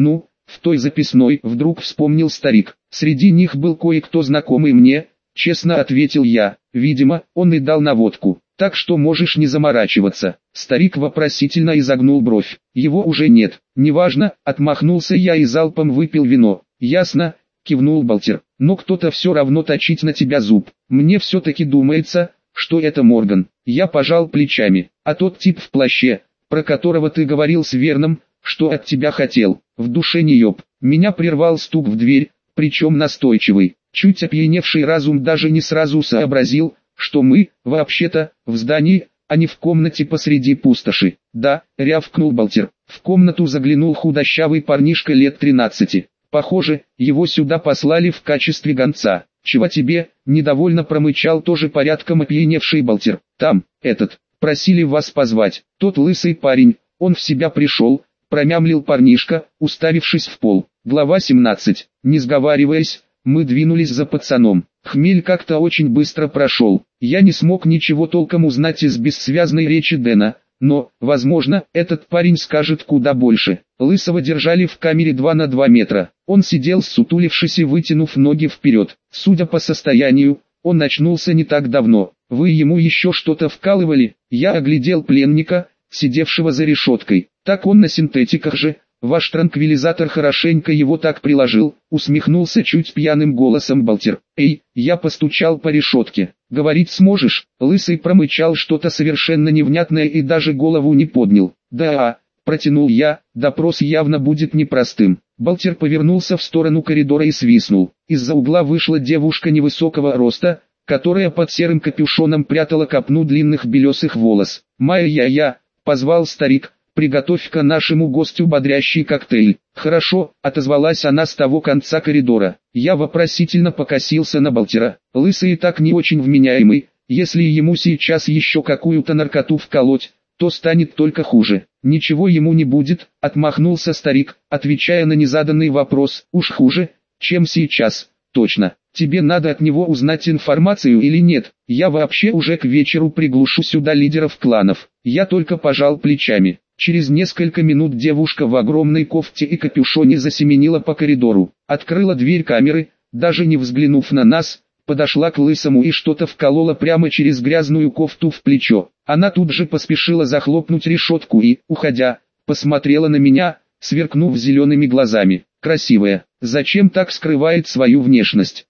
В той записной вдруг вспомнил старик. Среди них был кое-кто знакомый мне, честно ответил я. Видимо, он и дал наводку. Так что можешь не заморачиваться. Старик вопросительно изогнул бровь. Его уже нет. Неважно, отмахнулся я и залпом выпил вино. Ясно, кивнул Балтер. Но кто-то все равно точить на тебя зуб. Мне все-таки думается, что это Морган. Я пожал плечами. А тот тип в плаще, про которого ты говорил с Верном, что от тебя хотел, в душе не ёб. Меня прервал стук в дверь, причем настойчивый. Чуть опьяневший разум даже не сразу сообразил, что мы, вообще-то, в здании, а не в комнате посреди пустоши. Да, рявкнул Балтер. В комнату заглянул худощавый парнишка лет 13. Похоже, его сюда послали в качестве гонца. Чего тебе, недовольно промычал тоже порядком опьяневший Балтер. Там, просили вас позвать. Тот лысый парень, он в себя пришел, промямлил парнишка, уставившись в пол. Глава 17. Не сговариваясь, мы двинулись за пацаном. Хмель как-то очень быстро прошел. Я не смог ничего толком узнать из бессвязной речи Дэна, но, возможно, этот парень скажет куда больше. Лысого держали в камере 2 на 2 метра. Он сидел ссутулившись и вытянув ноги вперед. Судя по состоянию, он очнулся не так давно. Вы ему еще что-то вкалывали? Я оглядел пленника, сидевшего за решеткой. Так он на синтетиках же. Ваш транквилизатор хорошенько его так приложил, усмехнулся чуть пьяным голосом Балтер. Эй, я постучал по решетке. Говорить сможешь? Лысый промычал что-то совершенно невнятное и даже голову не поднял. Да, протянул я, допрос явно будет непростым. Балтер повернулся в сторону коридора и свистнул. Из-за угла вышла девушка невысокого роста, которая под серым капюшоном прятала копну длинных белесых волос. «Майя-я», — позвал старик. «Приготовь-ка нашему гостю бодрящий коктейль». «Хорошо», — отозвалась она с того конца коридора. Я вопросительно покосился на Балтера. Лысый и так не очень вменяемый, если ему сейчас еще какую-то наркоту вколоть, то станет только хуже. «Ничего ему не будет», — отмахнулся старик, отвечая на незаданный вопрос. «Уж хуже, чем сейчас, точно. Тебе надо от него узнать информацию или нет? Я вообще уже к вечеру приглушу сюда лидеров кланов». Я только пожал плечами. Через несколько минут девушка в огромной кофте и капюшоне засеменила по коридору, открыла дверь камеры, даже не взглянув на нас, подошла к лысому и что-то вколола прямо через грязную кофту в плечо. Она тут же поспешила захлопнуть решетку и, уходя, посмотрела на меня, сверкнув зелеными глазами. Красивая, зачем так скрывает свою внешность?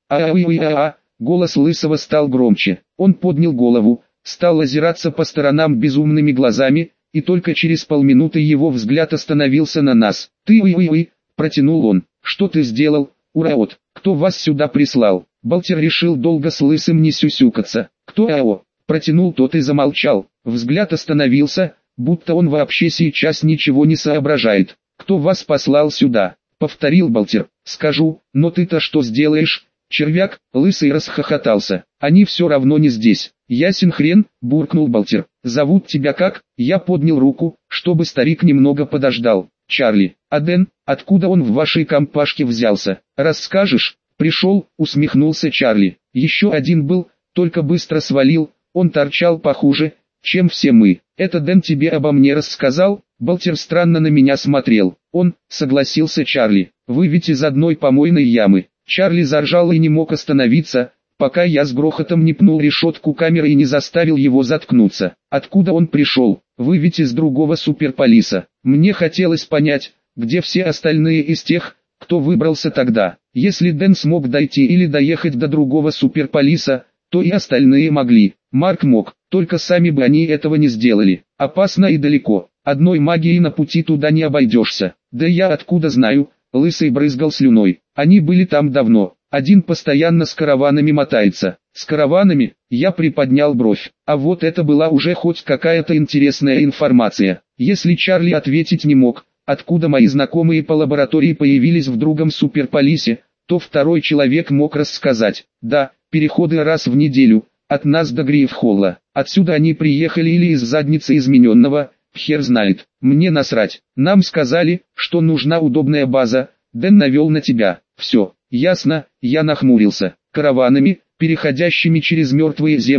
Голос лысого стал громче. Он поднял голову, стал озираться по сторонам безумными глазами, и только через полминуты его взгляд остановился на нас. «Ты, протянул он. «Что ты сделал, урод? Кто вас сюда прислал?» Балтер решил долго с лысым не сюсюкаться. «Кто, протянул тот и замолчал. Взгляд остановился, будто он вообще сейчас ничего не соображает. «Кто вас послал сюда?» — повторил Балтер. «Скажу, но ты-то что сделаешь?» Червяк, лысый расхохотался. «Они все равно не здесь». «Ясен хрен», — буркнул Балтер. «Зовут тебя как?» Я поднял руку, чтобы старик немного подождал. «Чарли». «А Дэн, откуда он в вашей компашке взялся? Расскажешь?» «Пришел», — усмехнулся Чарли. «Еще один был, только быстро свалил, он торчал похуже, чем все мы». «Это Дэн тебе обо мне рассказал?» Балтер странно на меня смотрел. «Он», — согласился Чарли. «Вы ведь из одной помойной ямы». Чарли заржал и не мог остановиться, пока я с грохотом не пнул решетку камеры и не заставил его заткнуться. «Откуда он пришел? Вы ведь из другого суперполиса». Мне хотелось понять, где все остальные из тех, кто выбрался тогда. Если Дэн смог дойти или доехать до другого суперполиса, то и остальные могли. Марк мог, только сами бы они этого не сделали. Опасно и далеко. Одной магией на пути туда не обойдешься. Да я откуда знаю? Лысый брызгал слюной. Они были там давно. Один постоянно с караванами мотается. С караванами? Я приподнял бровь. А вот это была уже хоть какая-то интересная информация. Если Чарли ответить не мог, откуда мои знакомые по лаборатории появились в другом суперполисе, то второй человек мог рассказать. Да, переходы раз в неделю, от нас до Грифхолла. Отсюда они приехали или из задницы измененного, хер знает. Мне насрать. Нам сказали, что нужна удобная база, Дэн навел на тебя. Все, ясно, я нахмурился. Караванами, переходящими через мертвые земли,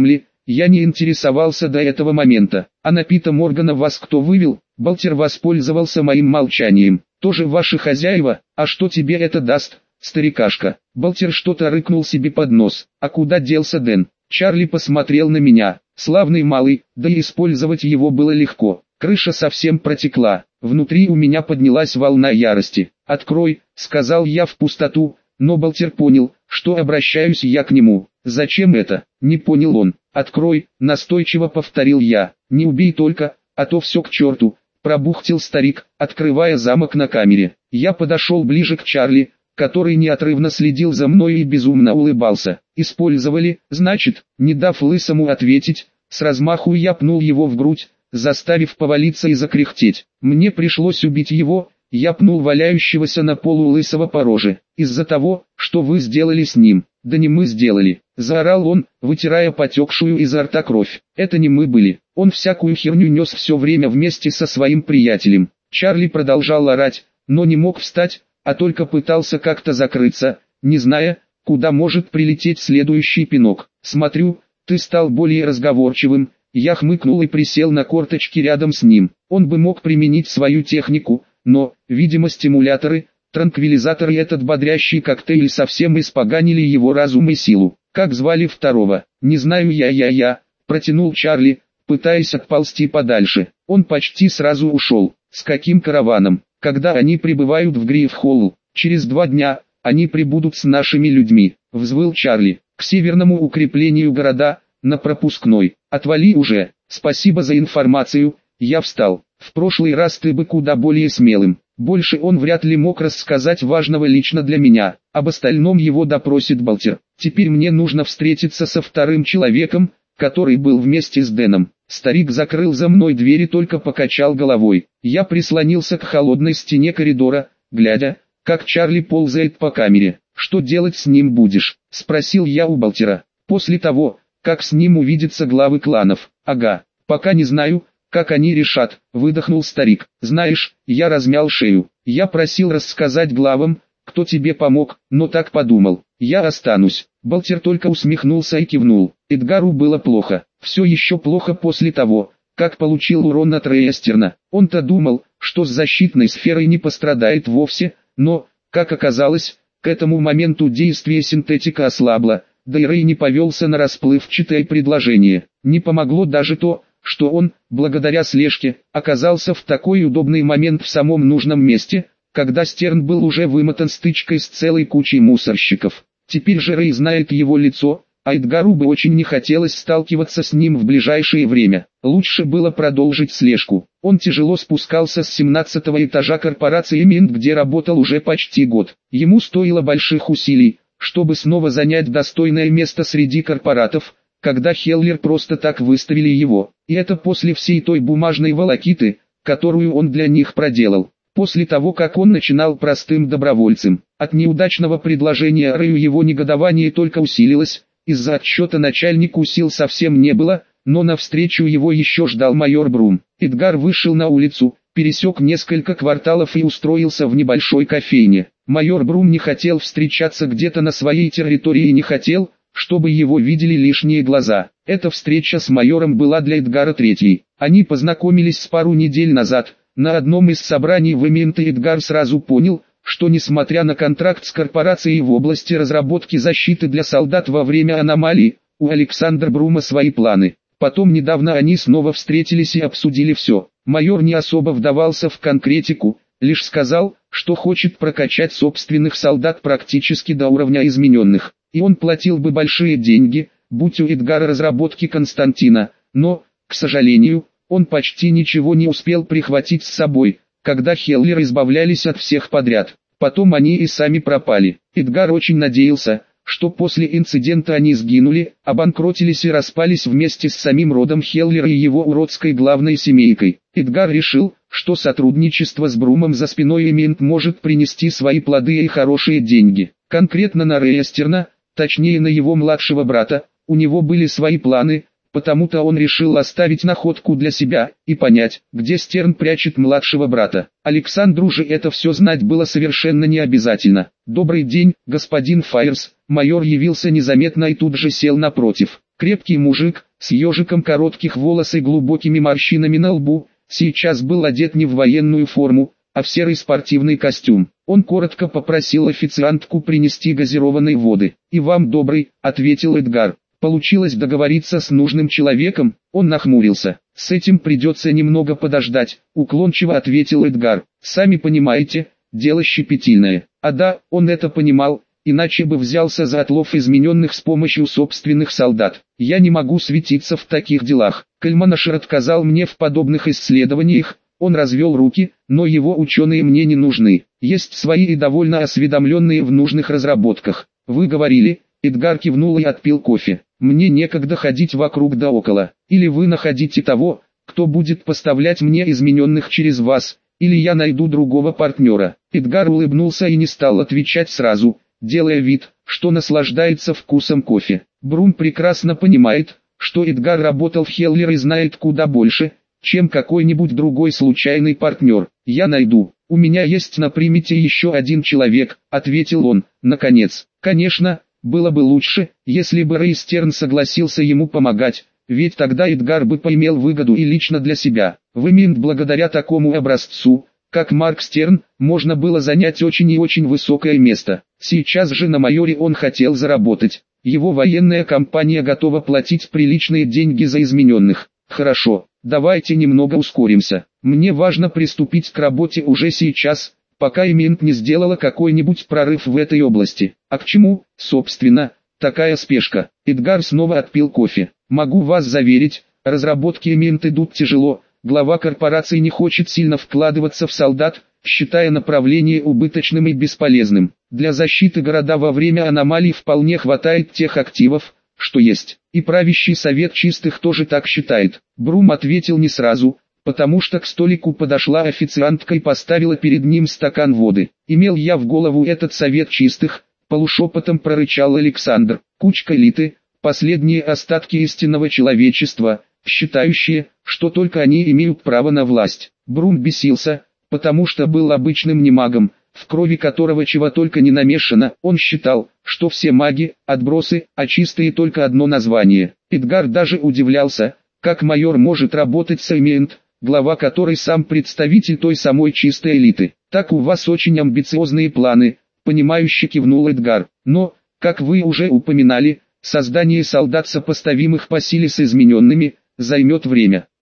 Я не интересовался до этого момента. А на Пита Моргана вас кто вывел? Балтер воспользовался моим молчанием. Тоже ваши хозяева? А что тебе это даст, старикашка? Балтер что-то рыкнул себе под нос. А куда делся Дэн? Чарли посмотрел на меня. Славный малый, да и использовать его было легко. Крыша совсем протекла. Внутри у меня поднялась волна ярости. «Открой», — сказал я в пустоту, но Балтер понял, что обращаюсь я к нему. «Зачем это?» — не понял он. «Открой», — настойчиво повторил я. «Не убей только, а то все к черту», — пробухтел старик, открывая замок на камере. Я подошел ближе к Чарли, который неотрывно следил за мной и безумно улыбался. «Использовали, значит?» Не дав лысому ответить, с размаху я пнул его в грудь, заставив повалиться и закряхтеть. Мне пришлось убить его. Я пнул валяющегося на полу лысого по роже. «Из-за того, что вы сделали с ним». «Да не мы сделали», — заорал он, вытирая потекшую изо рта кровь. «Это не мы были. Он всякую херню нес все время вместе со своим приятелем». Чарли продолжал орать, но не мог встать, а только пытался как-то закрыться, не зная, куда может прилететь следующий пинок. «Смотрю, ты стал более разговорчивым». Я хмыкнул и присел на корточки рядом с ним. Он бы мог применить свою технику, но, видимо, стимуляторы, транквилизаторы и этот бодрящий коктейль совсем испоганили его разум и силу. «Как звали второго?» «Не знаю я», протянул Чарли, пытаясь отползти подальше. Он почти сразу ушел. «С каким караваном?» «Когда они прибывают в Гриф-Холл? Через 2 дня, они прибудут с нашими людьми», взвыл Чарли. «К северному укреплению города, на пропускной. Отвали уже». «Спасибо за информацию», я встал. «В прошлый раз ты бы куда более смелым». Больше он вряд ли мог рассказать важного лично для меня. Об остальном его допросит Балтер. Теперь мне нужно встретиться со вторым человеком, который был вместе с Дэном. Старик закрыл за мной дверь и только покачал головой. Я прислонился к холодной стене коридора, глядя, как Чарли ползает по камере. «Что делать с ним будешь?» — спросил я у Балтера. «После того, как с ним увидятся главы кланов». «Ага, пока не знаю, как они решат», — выдохнул старик. «Знаешь, я размял шею. Я просил рассказать главам, кто тебе помог, но так подумал. Я останусь». Балтер только усмехнулся и кивнул. Эдгару было плохо. Все еще плохо после того, как получил урон от Рейстерна. Он-то думал, что с защитной сферой не пострадает вовсе, но, как оказалось, к этому моменту действие синтетика ослабло, да и Рей не повелся на расплывчатое предложение. Не помогло даже то, что он, благодаря слежке, оказался в такой удобный момент в самом нужном месте, когда Стерн был уже вымотан стычкой с целой кучей мусорщиков. Теперь же Рей знает его лицо, а Эдгару бы очень не хотелось сталкиваться с ним в ближайшее время. Лучше было продолжить слежку. Он тяжело спускался с 17-го этажа корпорации Минт, где работал уже почти год. Ему стоило больших усилий, чтобы снова занять достойное место среди корпоратов, когда Хеллер просто так выставили его. И это после всей той бумажной волокиты, которую он для них проделал. После того, как он начинал простым добровольцем. От неудачного предложения Рэю его негодование только усилилось. Из-за отсчета начальнику сил совсем не было, но навстречу его еще ждал майор Брум. Эдгар вышел на улицу, пересек несколько кварталов и устроился в небольшой кофейне. Майор Брум не хотел встречаться где-то на своей территории и не хотел, чтобы его видели лишние глаза. Эта встреча с майором была для Эдгара третьей. Они познакомились с пару недель назад. На одном из собраний в Эминте Эдгар сразу понял, что несмотря на контракт с корпорацией в области разработки защиты для солдат во время аномалий, у Александра Брума свои планы. Потом недавно они снова встретились и обсудили все. Майор не особо вдавался в конкретику, лишь сказал, что хочет прокачать собственных солдат практически до уровня измененных. И он платил бы большие деньги, будь у Эдгара разработки Константина, но, к сожалению, он почти ничего не успел прихватить с собой, когда Хеллеры избавлялись от всех подряд. Потом они и сами пропали. Эдгар очень надеялся, что после инцидента они сгинули, обанкротились и распались вместе с самим родом Хеллера и его уродской главной семейкой. Эдгар решил, что сотрудничество с Брумом за спиной Эминт может принести свои плоды и хорошие деньги. Конкретно на Рейстерна, точнее на его младшего брата, у него были свои планы, потому-то он решил оставить находку для себя и понять, где Стерн прячет младшего брата. Александру же это все знать было совершенно не обязательно. «Добрый день, господин Файерс», майор явился незаметно и тут же сел напротив. Крепкий мужик, с ежиком коротких волос и глубокими морщинами на лбу, сейчас был одет не в военную форму, а в серый спортивный костюм. Он коротко попросил официантку принести газированной воды. «И вам добрый», — ответил Эдгар. Получилось договориться с нужным человеком, он нахмурился. «С этим придется немного подождать», — уклончиво ответил Эдгар. «Сами понимаете, дело щепетильное». А да, он это понимал, иначе бы взялся за отлов измененных с помощью собственных солдат. «Я не могу светиться в таких делах. Кальманашер отказал мне в подобных исследованиях». Он развел руки, «но его ученые мне не нужны. Есть свои и довольно осведомленные в нужных разработках. Вы говорили». Эдгар кивнул и отпил кофе. «Мне некогда ходить вокруг да около. Или вы находите того, кто будет поставлять мне измененных через вас, или я найду другого партнера». Эдгар улыбнулся и не стал отвечать сразу, делая вид, что наслаждается вкусом кофе. Брун прекрасно понимает, что Эдгар работал в Хеллер и знает куда больше, чем какой-нибудь другой случайный партнер. «Я найду. У меня есть на примете еще один человек», — ответил он, наконец. Конечно, было бы лучше, если бы Рэй Стерн согласился ему помогать, ведь тогда Эдгар бы поимел выгоду и лично для себя. В Эминт благодаря такому образцу, как Марк Стерн, можно было занять очень и очень высокое место. Сейчас же на майоре он хотел заработать. Его военная компания готова платить приличные деньги за измененных. «Хорошо, давайте немного ускоримся. Мне важно приступить к работе уже сейчас, пока Эминт не сделала какой-нибудь прорыв в этой области». «А к чему, собственно, такая спешка?» Эдгар снова отпил кофе. «Могу вас заверить, разработки Эминт идут тяжело. Глава корпорации не хочет сильно вкладываться в солдат, считая направление убыточным и бесполезным. Для защиты города во время аномалий вполне хватает тех активов, что есть. И правящий совет чистых тоже так считает». Брум ответил не сразу, потому что к столику подошла официантка и поставила перед ним стакан воды. «Имел я в голову этот совет чистых», — полушепотом прорычал Александр. «Кучка элиты, последние остатки истинного человечества, считающие, что только они имеют право на власть». Брум бесился, потому что был обычным немагом, в крови которого чего только не намешано. Он считал, что все маги – отбросы, а чистые только одно название. Эдгар даже удивлялся, как майор может работать с Эминт, глава которой сам представитель той самой чистой элиты. «Так у вас очень амбициозные планы», – понимающе кивнул Эдгар. «Но, как вы уже упоминали, создание солдат, сопоставимых по силе с измененными, займет время.